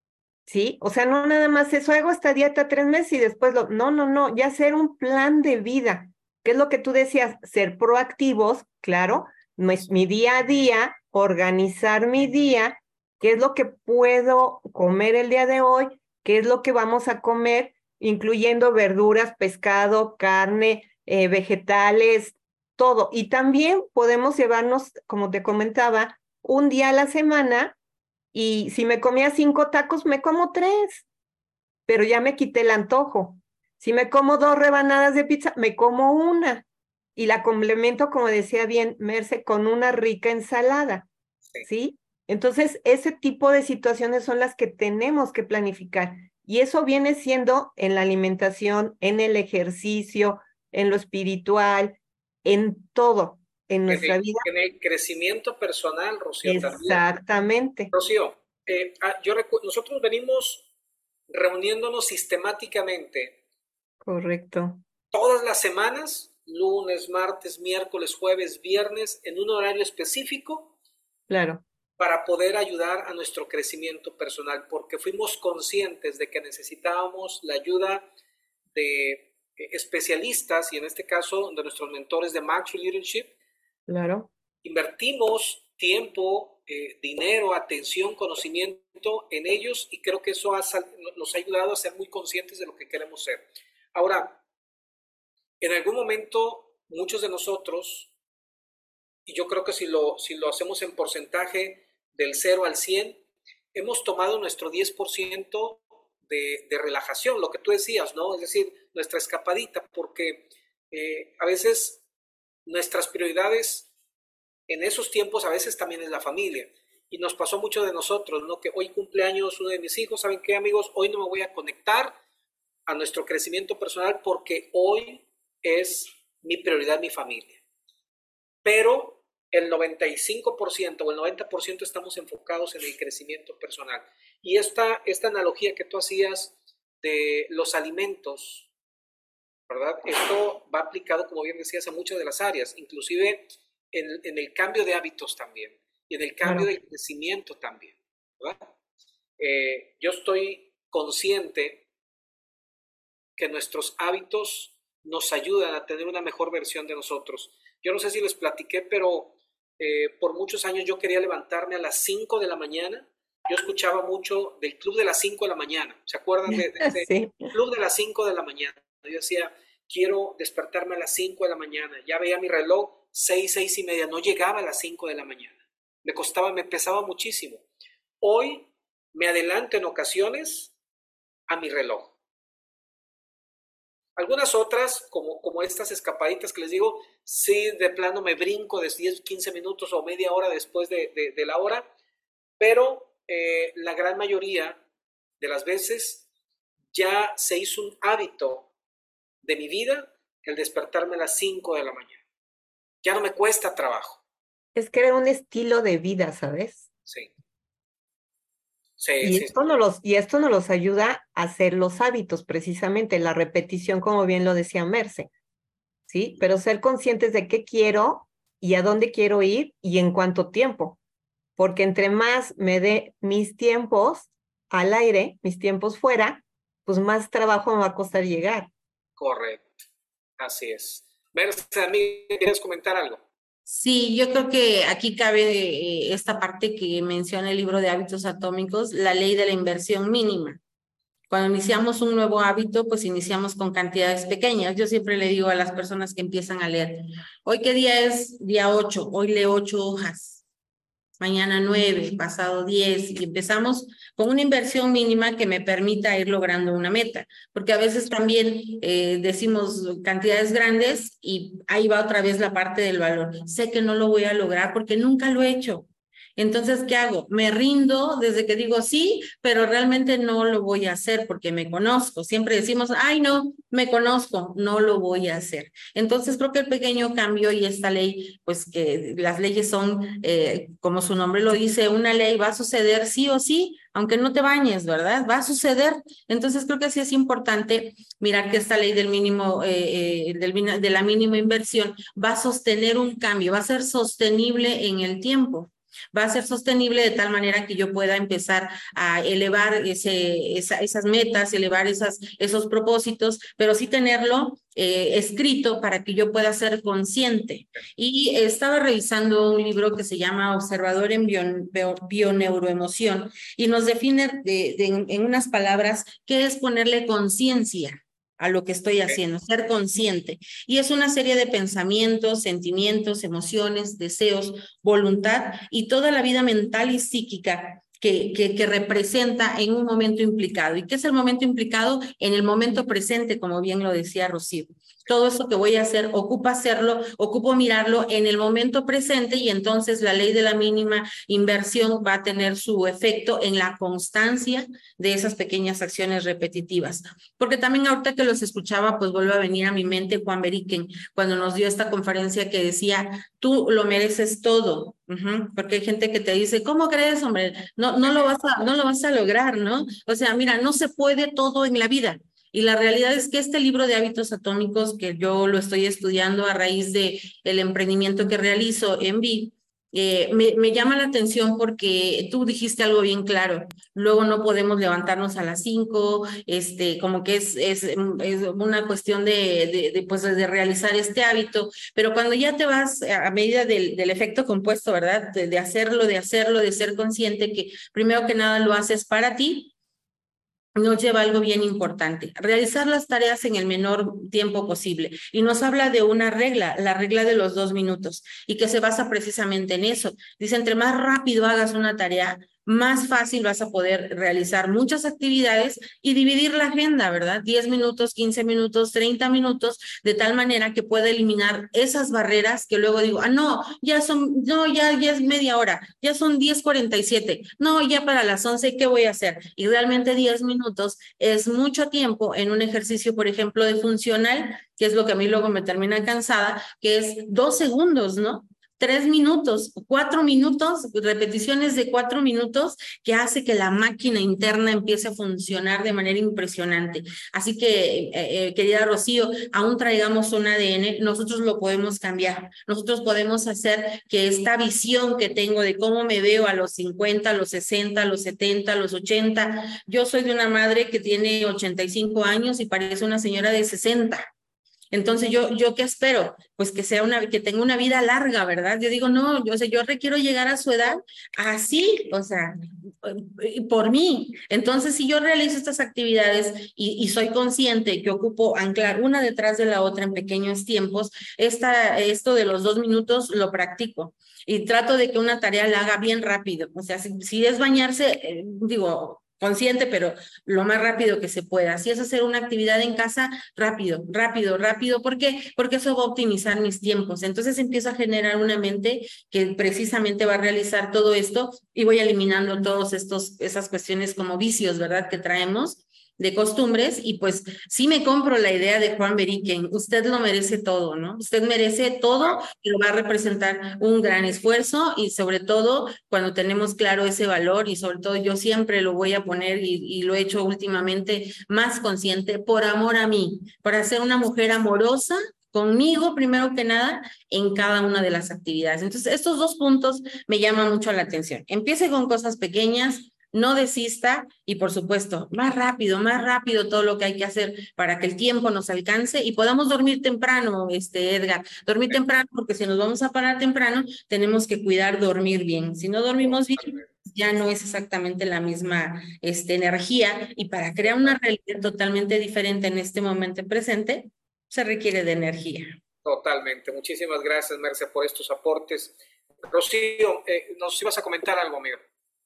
¿Sí? O sea, no nada más eso, hago esta dieta tres meses y después lo... No, no, no, ya hacer un plan de vida. ¿Qué es lo que tú decías? Ser proactivos, claro, mi, mi día a día, organizar mi día, qué es lo que puedo comer el día de hoy, qué es lo que vamos a comer, incluyendo verduras, pescado, carne, eh, vegetales, todo. Y también podemos llevarnos, como te comentaba, un día a la semana. Y si me comía cinco tacos, me como tres, pero ya me quité el antojo. Si me como dos rebanadas de pizza, me como una. Y la complemento, como decía bien Merce, con una rica ensalada, Sí. ¿sí? Entonces, ese tipo de situaciones son las que tenemos que planificar. Y eso viene siendo en la alimentación, en el ejercicio, en lo espiritual, en todo, en En nuestra el, vida. en el crecimiento personal, Rocío, también. Exactamente. Rocío, eh, ah, yo recu- nosotros venimos reuniéndonos sistemáticamente Correcto. todas las semanas, lunes, martes, miércoles, jueves, viernes, en un horario específico Claro. para poder ayudar a nuestro crecimiento personal, porque fuimos conscientes de que necesitábamos la ayuda de eh, especialistas y en este caso de nuestros mentores de Max Leadership. Claro. Invertimos tiempo, eh, dinero, atención, conocimiento en ellos y creo que eso ha, nos ha ayudado a ser muy conscientes de lo que queremos ser. Ahora, en algún momento, muchos de nosotros, y yo creo que si lo, si lo hacemos en porcentaje del cero al cien, hemos tomado nuestro diez por ciento de, de relajación, lo que tú decías, ¿no? Es decir, nuestra escapadita, porque eh, a veces nuestras prioridades en esos tiempos a veces también es la familia. Y nos pasó mucho de nosotros, ¿no? Que hoy cumpleaños uno de mis hijos, ¿saben qué, amigos? Hoy no me voy a conectar a nuestro crecimiento personal porque hoy es mi prioridad mi familia. Pero el noventa y cinco por ciento o el noventa por ciento estamos enfocados en el crecimiento personal. Y esta, esta analogía que tú hacías de los alimentos, ¿verdad? Esto va aplicado, como bien decías, a muchas de las áreas, inclusive en, en el cambio de hábitos también y en el cambio claro. del crecimiento también, ¿verdad? Eh, yo estoy consciente que nuestros hábitos nos ayudan a tener una mejor versión de nosotros. Yo no sé si les platiqué, pero eh, por muchos años yo quería levantarme a las cinco de la mañana. Yo escuchaba mucho del Club de las cinco de la mañana. ¿Se acuerdan de, de ese sí. Club de las cinco de la mañana? Yo decía, quiero despertarme a las cinco de la mañana. Ya veía mi reloj, seis, seis y media, no llegaba a las cinco de la mañana. Me costaba, me pesaba muchísimo. Hoy me adelanto en ocasiones a mi reloj. Algunas otras, como, como estas escapaditas que les digo, sí, de plano me brinco de diez, quince minutos o media hora después de, de, de la hora, pero eh, la gran mayoría de las veces ya se hizo un hábito de mi vida el despertarme a las cinco de la mañana. Ya no me cuesta trabajo. Es que era un estilo de vida, ¿sabes? Sí. Sí, y, sí, esto sí. No los, y esto nos los ayuda a hacer los hábitos, precisamente, la repetición, como bien lo decía Merce, ¿sí? Pero ser conscientes de qué quiero y a dónde quiero ir y en cuánto tiempo. Porque entre más me dé mis tiempos al aire, mis tiempos fuera, pues más trabajo me va a costar llegar. Correcto, así es. Merce, a mí, ¿quieres comentar algo? Sí, yo creo que aquí cabe eh, esta parte que menciona el libro de hábitos atómicos, la ley de la inversión mínima. Cuando iniciamos un nuevo hábito, pues iniciamos con cantidades pequeñas. Yo siempre le digo a las personas que empiezan a leer, ¿hoy qué día es? Día ocho, hoy leo ocho hojas. Mañana nueve, pasado diez, y empezamos con una inversión mínima que me permita ir logrando una meta, porque a veces también eh, decimos cantidades grandes y ahí va otra vez la parte del valor. Sé que no lo voy a lograr porque nunca lo he hecho. Entonces, ¿qué hago? Me rindo desde que digo sí, pero realmente no lo voy a hacer porque me conozco. Siempre decimos, ay, no, me conozco, no lo voy a hacer. Entonces, creo que el pequeño cambio y esta ley, pues que las leyes son, eh, como su nombre lo dice, una ley va a suceder sí o sí, aunque no te bañes, ¿verdad? Va a suceder. Entonces, creo que sí es importante mirar que esta ley del mínimo, eh, eh, del, de la mínima inversión va a sostener un cambio, va a ser sostenible en el tiempo. Va a ser sostenible de tal manera que yo pueda empezar a elevar ese, esa, esas metas, elevar esas, esos propósitos, pero sí tenerlo eh, escrito para que yo pueda ser consciente. Y estaba revisando un libro que se llama Observador en bio, bio, Bioneuroemoción y nos define de, de, en unas palabras qué es ponerle conciencia a lo que estoy haciendo, ser consciente. Y es una serie de pensamientos, sentimientos, emociones, deseos, voluntad y toda la vida mental y psíquica que, que, que representa en un momento implicado. ¿Y qué es el momento implicado? En el momento presente, como bien lo decía Rocío. Todo eso que voy a hacer, ocupa hacerlo, ocupo mirarlo en el momento presente y entonces la ley de la mínima inversión va a tener su efecto en la constancia de esas pequeñas acciones repetitivas. Porque también ahorita que los escuchaba, pues vuelve a venir a mi mente Juan Beriken, cuando nos dio esta conferencia que decía, tú lo mereces todo. Uh-huh. Porque hay gente que te dice, ¿cómo crees, hombre? No, no, lo vas a, no lo vas a lograr, ¿no? O sea, mira, no se puede todo en la vida. Y la realidad es que este libro de hábitos atómicos, que yo lo estoy estudiando a raíz de el emprendimiento que realizo en V I, eh, me, me llama la atención porque tú dijiste algo bien claro. Luego no podemos levantarnos a las cinco, este, como que es, es, es una cuestión de, de, de, pues de realizar este hábito, pero cuando ya te vas a medida del, del efecto compuesto, ¿verdad? De, de hacerlo, de hacerlo, de ser consciente que primero que nada lo haces para ti, nos lleva a algo bien importante, realizar las tareas en el menor tiempo posible. Y nos habla de una regla, la regla de los dos minutos, y que se basa precisamente en eso. Dice, entre más rápido hagas una tarea, más fácil vas a poder realizar muchas actividades y dividir la agenda, ¿verdad? diez minutos, quince minutos, treinta minutos, de tal manera que pueda eliminar esas barreras que luego digo, ah, no, ya son, no, ya, ya es media hora, ya son diez cuarenta y siete, no, ya para las once, ¿qué voy a hacer? Y realmente diez minutos es mucho tiempo en un ejercicio, por ejemplo, de funcional, que es lo que a mí luego me termina cansada, que es dos segundos, ¿no? Tres minutos, cuatro minutos, repeticiones de cuatro minutos que hace que la máquina interna empiece a funcionar de manera impresionante. Así que, eh, eh, querida Rocío, aún traigamos un A D N, nosotros lo podemos cambiar. Nosotros podemos hacer que esta visión que tengo de cómo me veo a los cincuenta, a los sesenta, a los setenta, a los ochenta. Yo soy de una madre que tiene ochenta y cinco años y parece una señora de sesenta. Entonces, ¿yo, yo qué espero? Pues que sea una, que tenga una vida larga, ¿verdad? Yo digo, no, yo, o sea, yo requiero llegar a su edad así, o sea, por mí. Entonces, si yo realizo estas actividades y, y soy consciente que ocupo anclar una detrás de la otra en pequeños tiempos, esta, esto de los dos minutos lo practico. Y trato de que una tarea la haga bien rápido. O sea, si, si es bañarse, eh, digo, consciente, pero lo más rápido que se pueda. Si es hacer una actividad en casa, rápido, rápido, rápido. ¿Por qué? Porque eso va a optimizar mis tiempos. Entonces empiezo a generar una mente que precisamente va a realizar todo esto y voy eliminando todos estos, esas cuestiones como vicios, ¿verdad? Que traemos de costumbres, y pues sí me compro la idea de Juan Beriken, usted lo merece todo, ¿no? Usted merece todo y lo va a representar un gran esfuerzo, y sobre todo cuando tenemos claro ese valor, y sobre todo yo siempre lo voy a poner y, y lo he hecho últimamente más consciente, por amor a mí, para ser una mujer amorosa conmigo primero que nada en cada una de las actividades. Entonces estos dos puntos me llaman mucho la atención. Empiece con cosas pequeñas, no desista, y por supuesto, más rápido, más rápido todo lo que hay que hacer para que el tiempo nos alcance y podamos dormir temprano, este Edgar, dormir temprano, porque si nos vamos a parar temprano, tenemos que cuidar dormir bien. Si no dormimos bien, ya no es exactamente la misma este, energía, y para crear una realidad totalmente diferente en este momento presente, se requiere de energía. Totalmente. Muchísimas gracias, Merce, por estos aportes. Rocío, eh, nos ibas a comentar algo, amigo.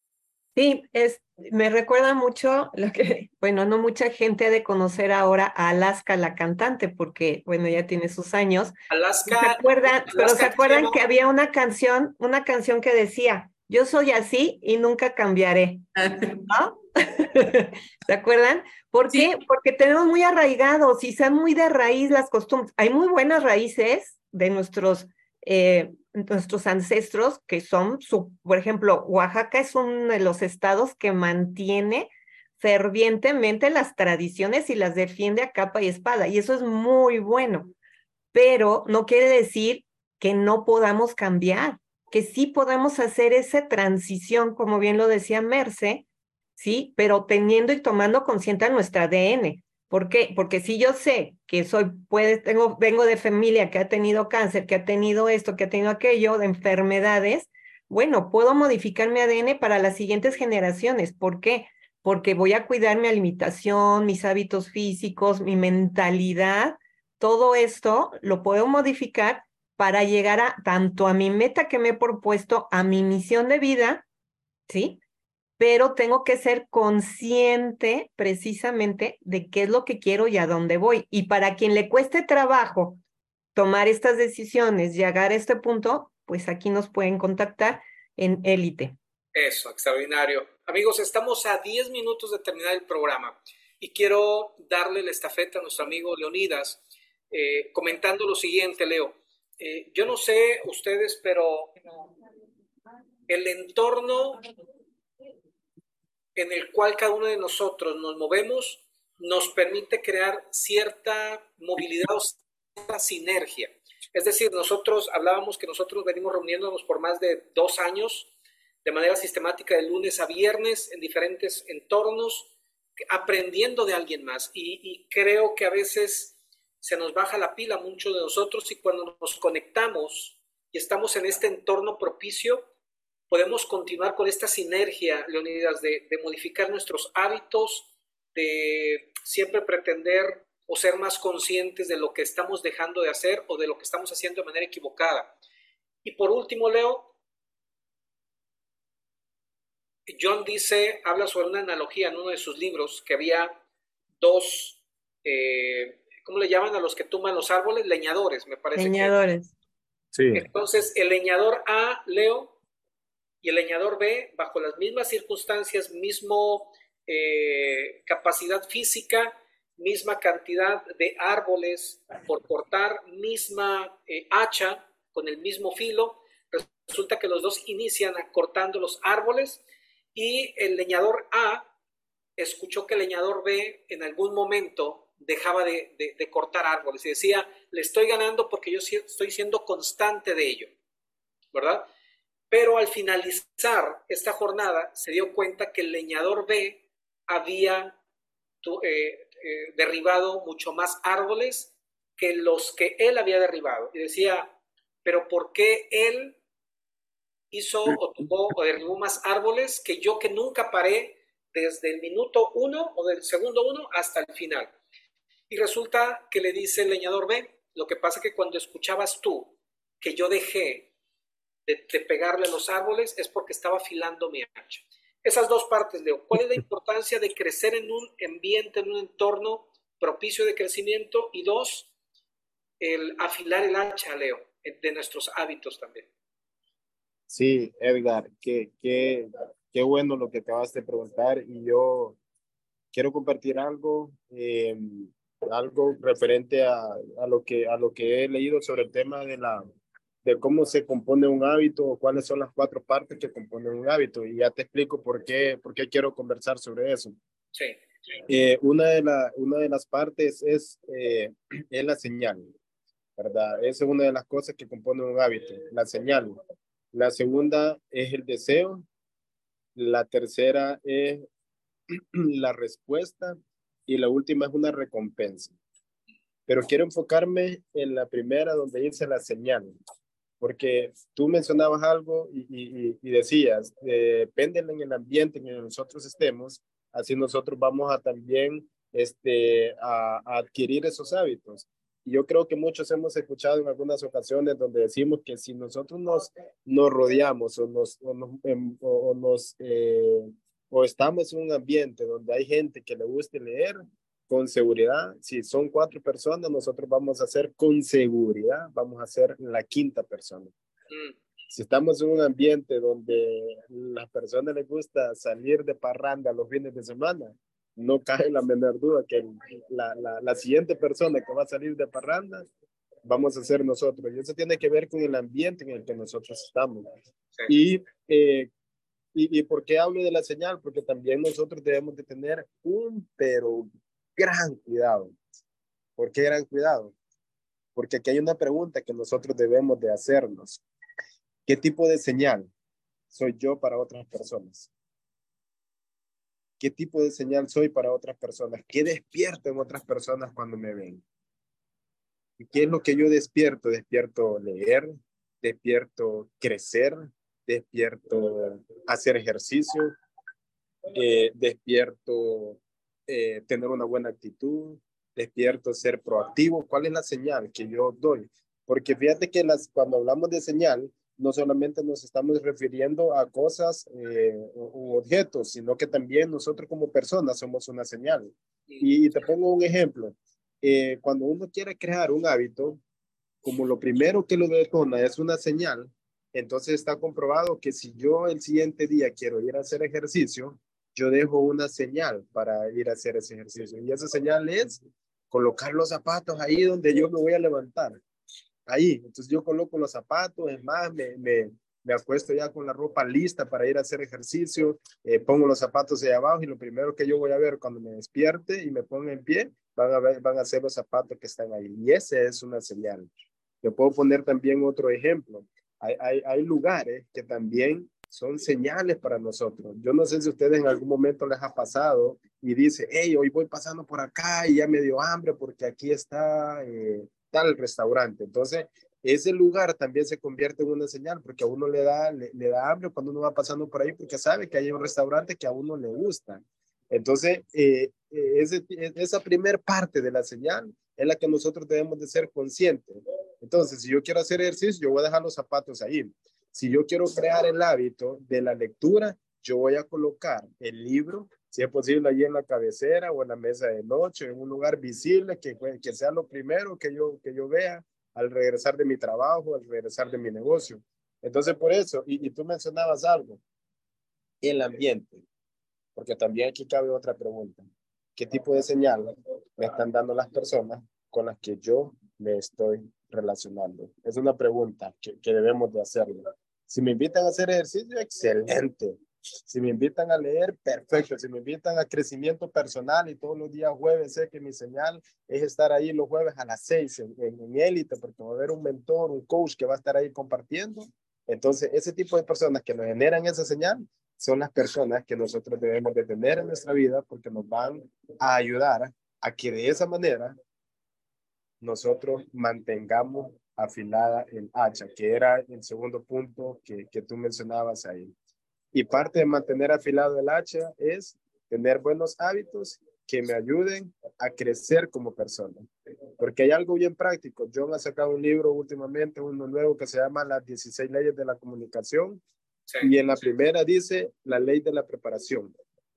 Sí, es, me recuerda mucho lo que, bueno, no mucha gente ha de conocer ahora a Alaska, la cantante, porque, bueno, ya tiene sus años. Alaska. ¿Se acuerdan? Alaska, Pero ¿se acuerdan que había una canción, una canción que decía, yo soy así y nunca cambiaré? ¿No? ¿Se acuerdan? ¿Por Sí. qué? Porque tenemos muy arraigados y son muy de raíz las costumbres. Hay muy buenas raíces de nuestros, eh, nuestros ancestros que son, su, por ejemplo, Oaxaca es uno de los estados que mantiene fervientemente las tradiciones y las defiende a capa y espada, y eso es muy bueno, pero no quiere decir que no podamos cambiar, que sí podamos hacer esa transición, como bien lo decía Merce, ¿sí? Pero teniendo y tomando consciente nuestro A D N. ¿Por qué? Porque si yo sé que soy, puede, tengo, vengo de familia que ha tenido cáncer, que ha tenido esto, que ha tenido aquello, de enfermedades, bueno, puedo modificar mi A D N para las siguientes generaciones. ¿Por qué? Porque voy a cuidar mi alimentación, mis hábitos físicos, mi mentalidad. Todo esto lo puedo modificar para llegar a tanto a mi meta que me he propuesto, a mi misión de vida, ¿sí? Pero tengo que ser consciente precisamente de qué es lo que quiero y a dónde voy. Y para quien le cueste trabajo tomar estas decisiones, llegar a este punto, pues aquí nos pueden contactar en Élite. Eso, extraordinario. Amigos, estamos a diez minutos de terminar el programa y quiero darle la estafeta a nuestro amigo Leonidas, eh, comentando lo siguiente, Leo. Eh, yo no sé ustedes, pero el entorno en el cual cada uno de nosotros nos movemos nos permite crear cierta movilidad o cierta sinergia. Es decir, nosotros hablábamos que nosotros venimos reuniéndonos por más de dos años de manera sistemática de lunes a viernes en diferentes entornos, aprendiendo de alguien más. Y, y creo que a veces se nos baja la pila a muchos de nosotros, y cuando nos conectamos y estamos en este entorno propicio, podemos continuar con esta sinergia, Leonidas, de, de modificar nuestros hábitos, de siempre pretender o ser más conscientes de lo que estamos dejando de hacer o de lo que estamos haciendo de manera equivocada. Y por último, Leo, John dice, habla sobre una analogía en uno de sus libros, que había dos, eh, ¿cómo le llaman a los que tumban los árboles? Leñadores, me parece. Leñadores. Que... Sí. Entonces, el leñador A, Leo, y el leñador B, bajo las mismas circunstancias, mismo eh, capacidad física, misma cantidad de árboles por cortar, misma eh, hacha con el mismo filo, resulta que los dos inician cortando los árboles, y el leñador A escuchó que el leñador B en algún momento dejaba de, de, de cortar árboles y decía, le estoy ganando porque yo estoy siendo constante de ello, ¿verdad? Pero al finalizar esta jornada se dio cuenta que el leñador B había eh, eh, derribado mucho más árboles que los que él había derribado. Y decía, pero ¿por qué él hizo o tumbó o derribó más árboles que yo, que nunca paré desde el minuto uno o del segundo uno hasta el final? Y resulta que le dice el leñador, ve, lo que pasa es que cuando escuchabas tú que yo dejé de, de pegarle a los árboles es porque estaba afilando mi hacha. Esas dos partes, Leo. ¿Cuál es la importancia de crecer en un ambiente, en un entorno propicio de crecimiento? Y dos, el afilar el hacha, Leo, de nuestros hábitos también. Sí, Edgar, qué, qué, qué bueno lo que acabas de preguntar, y yo quiero compartir algo, eh, algo referente a, a, lo que, a lo que he leído sobre el tema de, la, de cómo se compone un hábito, o cuáles son las cuatro partes que componen un hábito, y ya te explico por qué, por qué quiero conversar sobre eso. Sí. Eh, una, de la, una de las partes es, eh, es la señal, ¿verdad? Esa es una de las cosas que componen un hábito, la señal. La segunda es el deseo. La tercera es la respuesta. Y la última es una recompensa. Pero quiero enfocarme en la primera, donde dice la señal. Porque tú mencionabas algo y, y, y decías, eh, depende en el ambiente en el que nosotros estemos, así nosotros vamos a también este, a, a adquirir esos hábitos. Y yo creo que muchos hemos escuchado en algunas ocasiones donde decimos que si nosotros nos, nos rodeamos o, nos, o, nos, o, nos eh, o estamos en un ambiente donde hay gente que le guste leer, con seguridad, si son cuatro personas, nosotros vamos a ser con seguridad, vamos a ser la quinta persona. Mm. Si estamos en un ambiente donde a las personas les gusta salir de parranda los fines de semana, no cabe la menor duda que la, la, la siguiente persona que va a salir de parranda vamos a ser nosotros. Y eso tiene que ver con el ambiente en el que nosotros estamos. Sí. Y, eh, y, ¿Y por qué hablo de la señal? Porque también nosotros debemos de tener un pero gran cuidado. ¿Por qué gran cuidado? Porque aquí hay una pregunta que nosotros debemos de hacernos. ¿Qué tipo de señal soy yo para otras personas? ¿Qué tipo de señal soy para otras personas? ¿Qué despierto en otras personas cuando me ven? ¿Y qué es lo que yo despierto? Despierto leer, despierto crecer, despierto hacer ejercicio, eh, despierto eh, tener una buena actitud, despierto ser proactivo. ¿Cuál es la señal que yo doy? Porque fíjate que las, cuando hablamos de señal, no solamente nos estamos refiriendo a cosas eh, u objetos, sino que también nosotros como personas somos una señal. Y, y te pongo un ejemplo. Eh, cuando uno quiere crear un hábito, como lo primero que lo detona es una señal, entonces está comprobado que si yo el siguiente día quiero ir a hacer ejercicio, yo dejo una señal para ir a hacer ese ejercicio. Y esa señal es colocar los zapatos ahí donde yo me voy a levantar. Ahí. Entonces yo coloco los zapatos, es más, me, me, me acuesto ya con la ropa lista para ir a hacer ejercicio, eh, pongo los zapatos ahí abajo y lo primero que yo voy a ver cuando me despierte y me ponga en pie, van a, ver, van a ser los zapatos que están ahí. Y esa es una señal. Yo puedo poner también otro ejemplo. Hay, hay, hay lugares que también son señales para nosotros. Yo no sé si a ustedes en algún momento les ha pasado y dice, hey, hoy voy pasando por acá y ya me dio hambre porque aquí está eh, tal restaurante. Entonces, ese lugar también se convierte en una señal porque a uno le da, le, le da hambre cuando uno va pasando por ahí porque sabe que hay un restaurante que a uno le gusta. Entonces, eh, ese, esa primer parte de la señal es la que nosotros debemos de ser conscientes. Entonces, si yo quiero hacer ejercicio, yo voy a dejar los zapatos ahí. Si yo quiero crear el hábito de la lectura, yo voy a colocar el libro, si es posible, allí en la cabecera o en la mesa de noche, en un lugar visible, que, que sea lo primero que yo, que yo vea al regresar de mi trabajo, al regresar de mi negocio. Entonces, por eso, y, y tú mencionabas algo, el ambiente, porque también aquí cabe otra pregunta. ¿Qué tipo de señal me están dando las personas con las que yo me estoy relacionando? Es una pregunta que, que debemos de hacerlo. Si me invitan a hacer ejercicio, excelente. Si me invitan a leer, perfecto. Si me invitan a crecimiento personal y todos los días jueves, sé que mi señal es estar ahí los jueves a las seis en, en, en élite, porque va a haber un mentor, un coach que va a estar ahí compartiendo. Entonces, ese tipo de personas que nos generan esa señal son las personas que nosotros debemos de tener en nuestra vida porque nos van a ayudar a que de esa manera nosotros mantengamos afilada el hacha, que era el segundo punto que, que tú mencionabas ahí. Y parte de mantener afilado el hacha es tener buenos hábitos que me ayuden a crecer como persona. Porque hay algo bien práctico. John ha sacado un libro últimamente, uno nuevo que se llama Las dieciséis leyes de la comunicación. Sí. Y en la primera dice la ley de la preparación.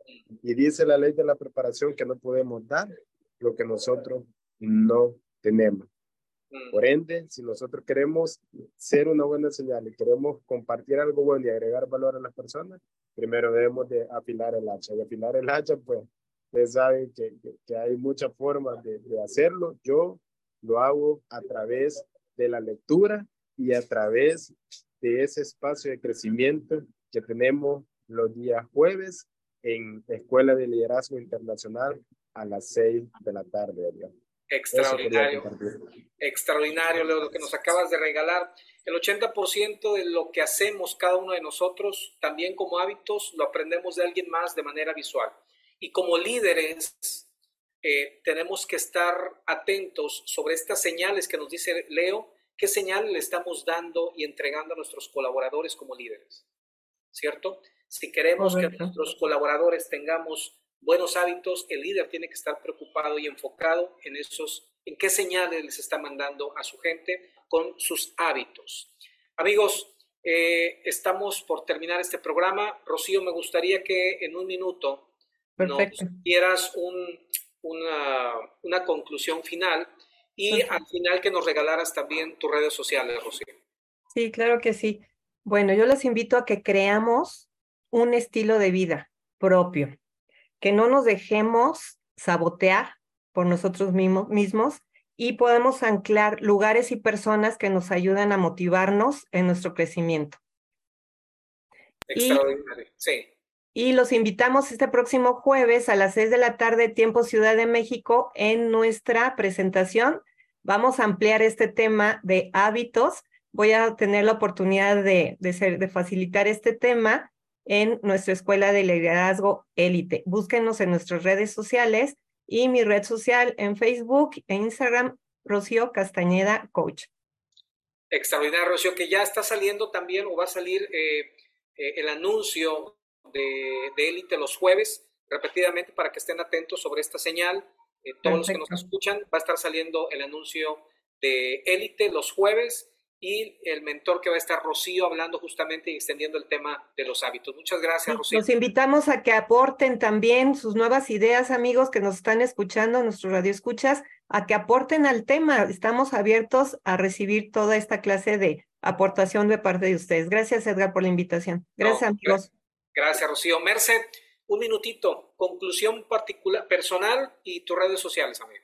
Y dice la ley de la preparación que no podemos dar lo que nosotros no tenemos. Por ende, si nosotros queremos ser una buena señal y queremos compartir algo bueno y agregar valor a las personas, primero debemos de afilar el hacha. Y afilar el hacha, pues, ustedes saben que, que, que hay muchas formas de, de hacerlo. Yo lo hago a través de la lectura y a través de ese espacio de crecimiento que tenemos los días jueves en Escuela de Liderazgo Internacional a las seis de la tarde, ¿verdad? Extraordinario, extraordinario, Leo, lo que nos acabas de regalar. El ochenta por ciento de lo que hacemos cada uno de nosotros, también como hábitos, lo aprendemos de alguien más de manera visual. Y como líderes, eh, tenemos que estar atentos sobre estas señales que nos dice Leo, qué señales le estamos dando y entregando a nuestros colaboradores como líderes, ¿cierto? Si queremos Correcto. que nuestros colaboradores tengamos buenos hábitos, el líder tiene que estar preocupado y enfocado en esos, en qué señales les está mandando a su gente con sus hábitos. Amigos, eh, estamos por terminar este programa. Rocío, me gustaría que en un minuto Perfecto. nos dieras un, una, una conclusión final y Perfecto. al final que nos regalaras también tus redes sociales, Rocío. Sí, claro que sí. Bueno, yo los invito a que creamos un estilo de vida propio, que no nos dejemos sabotear por nosotros mismos, mismos y podemos anclar lugares y personas que nos ayudan a motivarnos en nuestro crecimiento. Extraordinario, y, sí. Y los invitamos este próximo jueves a las seis de la tarde, tiempo Ciudad de México, en nuestra presentación. Vamos a ampliar este tema de hábitos. Voy a tener la oportunidad de, de, ser, de facilitar este tema en nuestra Escuela de Liderazgo Élite. Búsquenos en nuestras redes sociales y mi red social en Facebook e Instagram, Rocío Castañeda Coach. Extraordinario, Rocío, que ya está saliendo también o va a salir eh, eh, el anuncio de, de Élite los jueves, repetidamente para que estén atentos sobre esta señal. Eh, todos Perfecto. los que nos escuchan, va a estar saliendo el anuncio de Élite los jueves y el mentor que va a estar Rocío hablando justamente y extendiendo el tema de los hábitos. Muchas gracias, Rocío. Los invitamos a que aporten también sus nuevas ideas, amigos que nos están escuchando, nuestros radioescuchas, a que aporten al tema. Estamos abiertos a recibir toda esta clase de aportación de parte de ustedes. Gracias, Edgar, por la invitación. Gracias, no, amigos. Gracias, Rocío. Merced, un minutito. Conclusión particular, personal y tus redes sociales, amigo.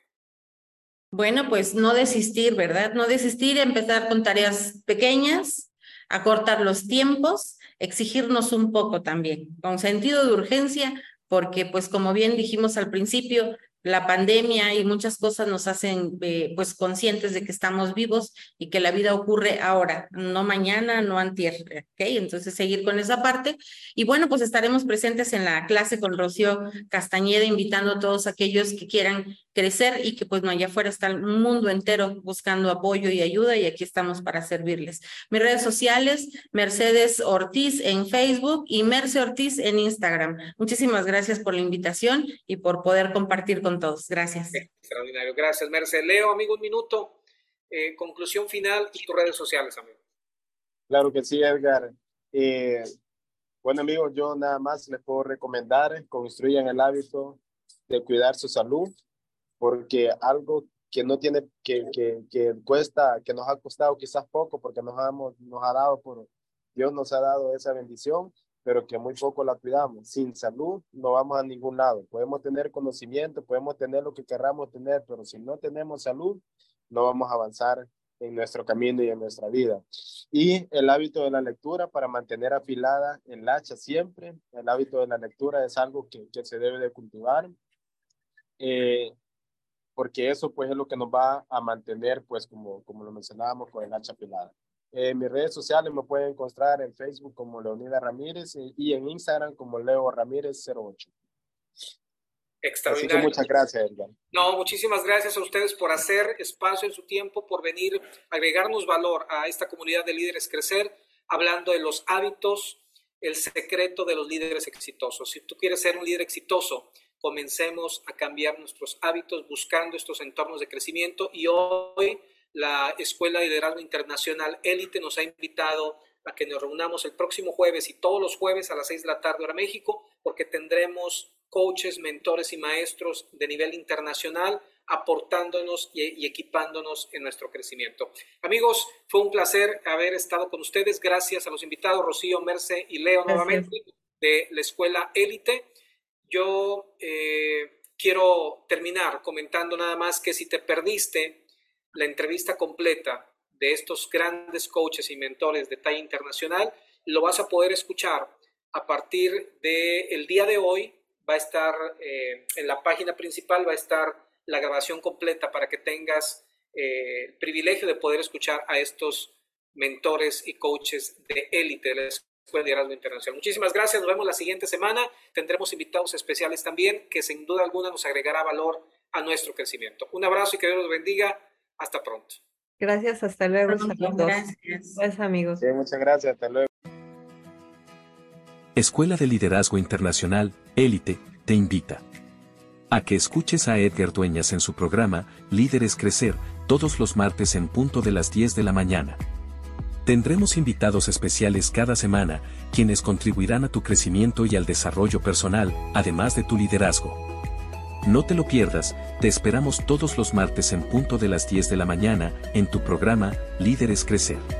Bueno, pues no desistir, ¿verdad? No desistir, empezar con tareas pequeñas, acortar los tiempos, exigirnos un poco también, con sentido de urgencia, porque pues como bien dijimos al principio, la pandemia y muchas cosas nos hacen eh, pues conscientes de que estamos vivos y que la vida ocurre ahora, no mañana, no antier, ¿ok? Entonces seguir con esa parte. Y bueno, pues estaremos presentes en la clase con Rocío Castañeda, invitando a todos aquellos que quieran crecer y que pues no, allá afuera está el mundo entero buscando apoyo y ayuda y aquí estamos para servirles. Mis redes sociales, Mercedes Ortiz en Facebook y Merce Ortiz en Instagram. Muchísimas gracias por la invitación y por poder compartir con todos. Gracias. Extraordinario. Gracias, Merce. Leo, amigo, un minuto. Eh, conclusión final y tus redes sociales, amigo. Claro que sí, Edgar. Eh, bueno, amigos, yo nada más les puedo recomendar, construyan el hábito de cuidar su salud, porque algo que no tiene, que, que, que cuesta, que nos ha costado quizás poco, porque nos, hemos, nos ha dado, por Dios nos ha dado esa bendición, pero que muy poco la cuidamos. Sin salud no vamos a ningún lado. Podemos tener conocimiento, podemos tener lo que queramos tener, pero si no tenemos salud, no vamos a avanzar en nuestro camino y en nuestra vida. Y el hábito de la lectura para mantener afilada el hacha siempre. El hábito de la lectura es algo que, que se debe de cultivar. Eh, porque eso pues es lo que nos va a mantener, pues como, como lo mencionábamos, con el hacha afilada. En mis redes sociales me pueden encontrar en Facebook como Leonida Ramírez y en Instagram como Leo Ramírez cero ocho. Extraordinario. Así que muchas gracias, Edgar. No, muchísimas gracias a ustedes por hacer espacio en su tiempo, por venir a agregarnos valor a esta comunidad de Líderes Crecer, hablando de los hábitos, el secreto de los líderes exitosos. Si tú quieres ser un líder exitoso, comencemos a cambiar nuestros hábitos buscando estos entornos de crecimiento, y hoy la Escuela de Liderazgo Internacional Élite nos ha invitado a que nos reunamos el próximo jueves y todos los jueves a las seis de la tarde hora México, porque tendremos coaches, mentores y maestros de nivel internacional aportándonos y, y equipándonos en nuestro crecimiento. Amigos, fue un placer haber estado con ustedes. Gracias a los invitados, Rocío, Merce y Leo, gracias, nuevamente de la Escuela Élite. Yo eh, quiero terminar comentando nada más que si te perdiste la entrevista completa de estos grandes coaches y mentores de talla internacional, lo vas a poder escuchar a partir del día de hoy. Va a estar eh, en la página principal, va a estar la grabación completa para que tengas eh, el privilegio de poder escuchar a estos mentores y coaches de élite de la Escuela de Liderazgo Internacional. Muchísimas gracias, nos vemos la siguiente semana. Tendremos invitados especiales también que sin duda alguna nos agregará valor a nuestro crecimiento. Un abrazo y que Dios los bendiga. Hasta pronto. Gracias, hasta luego. Saludos. Gracias. Gracias, amigos. Sí, muchas gracias, hasta luego. Escuela de Liderazgo Internacional, Élite, te invita a que escuches a Edgar Dueñas en su programa Líderes Crecer, todos los martes en punto de las diez de la mañana. Tendremos invitados especiales cada semana, quienes contribuirán a tu crecimiento y al desarrollo personal, además de tu liderazgo. No te lo pierdas, te esperamos todos los martes en punto de las diez de la mañana, en tu programa Líderes Crecer.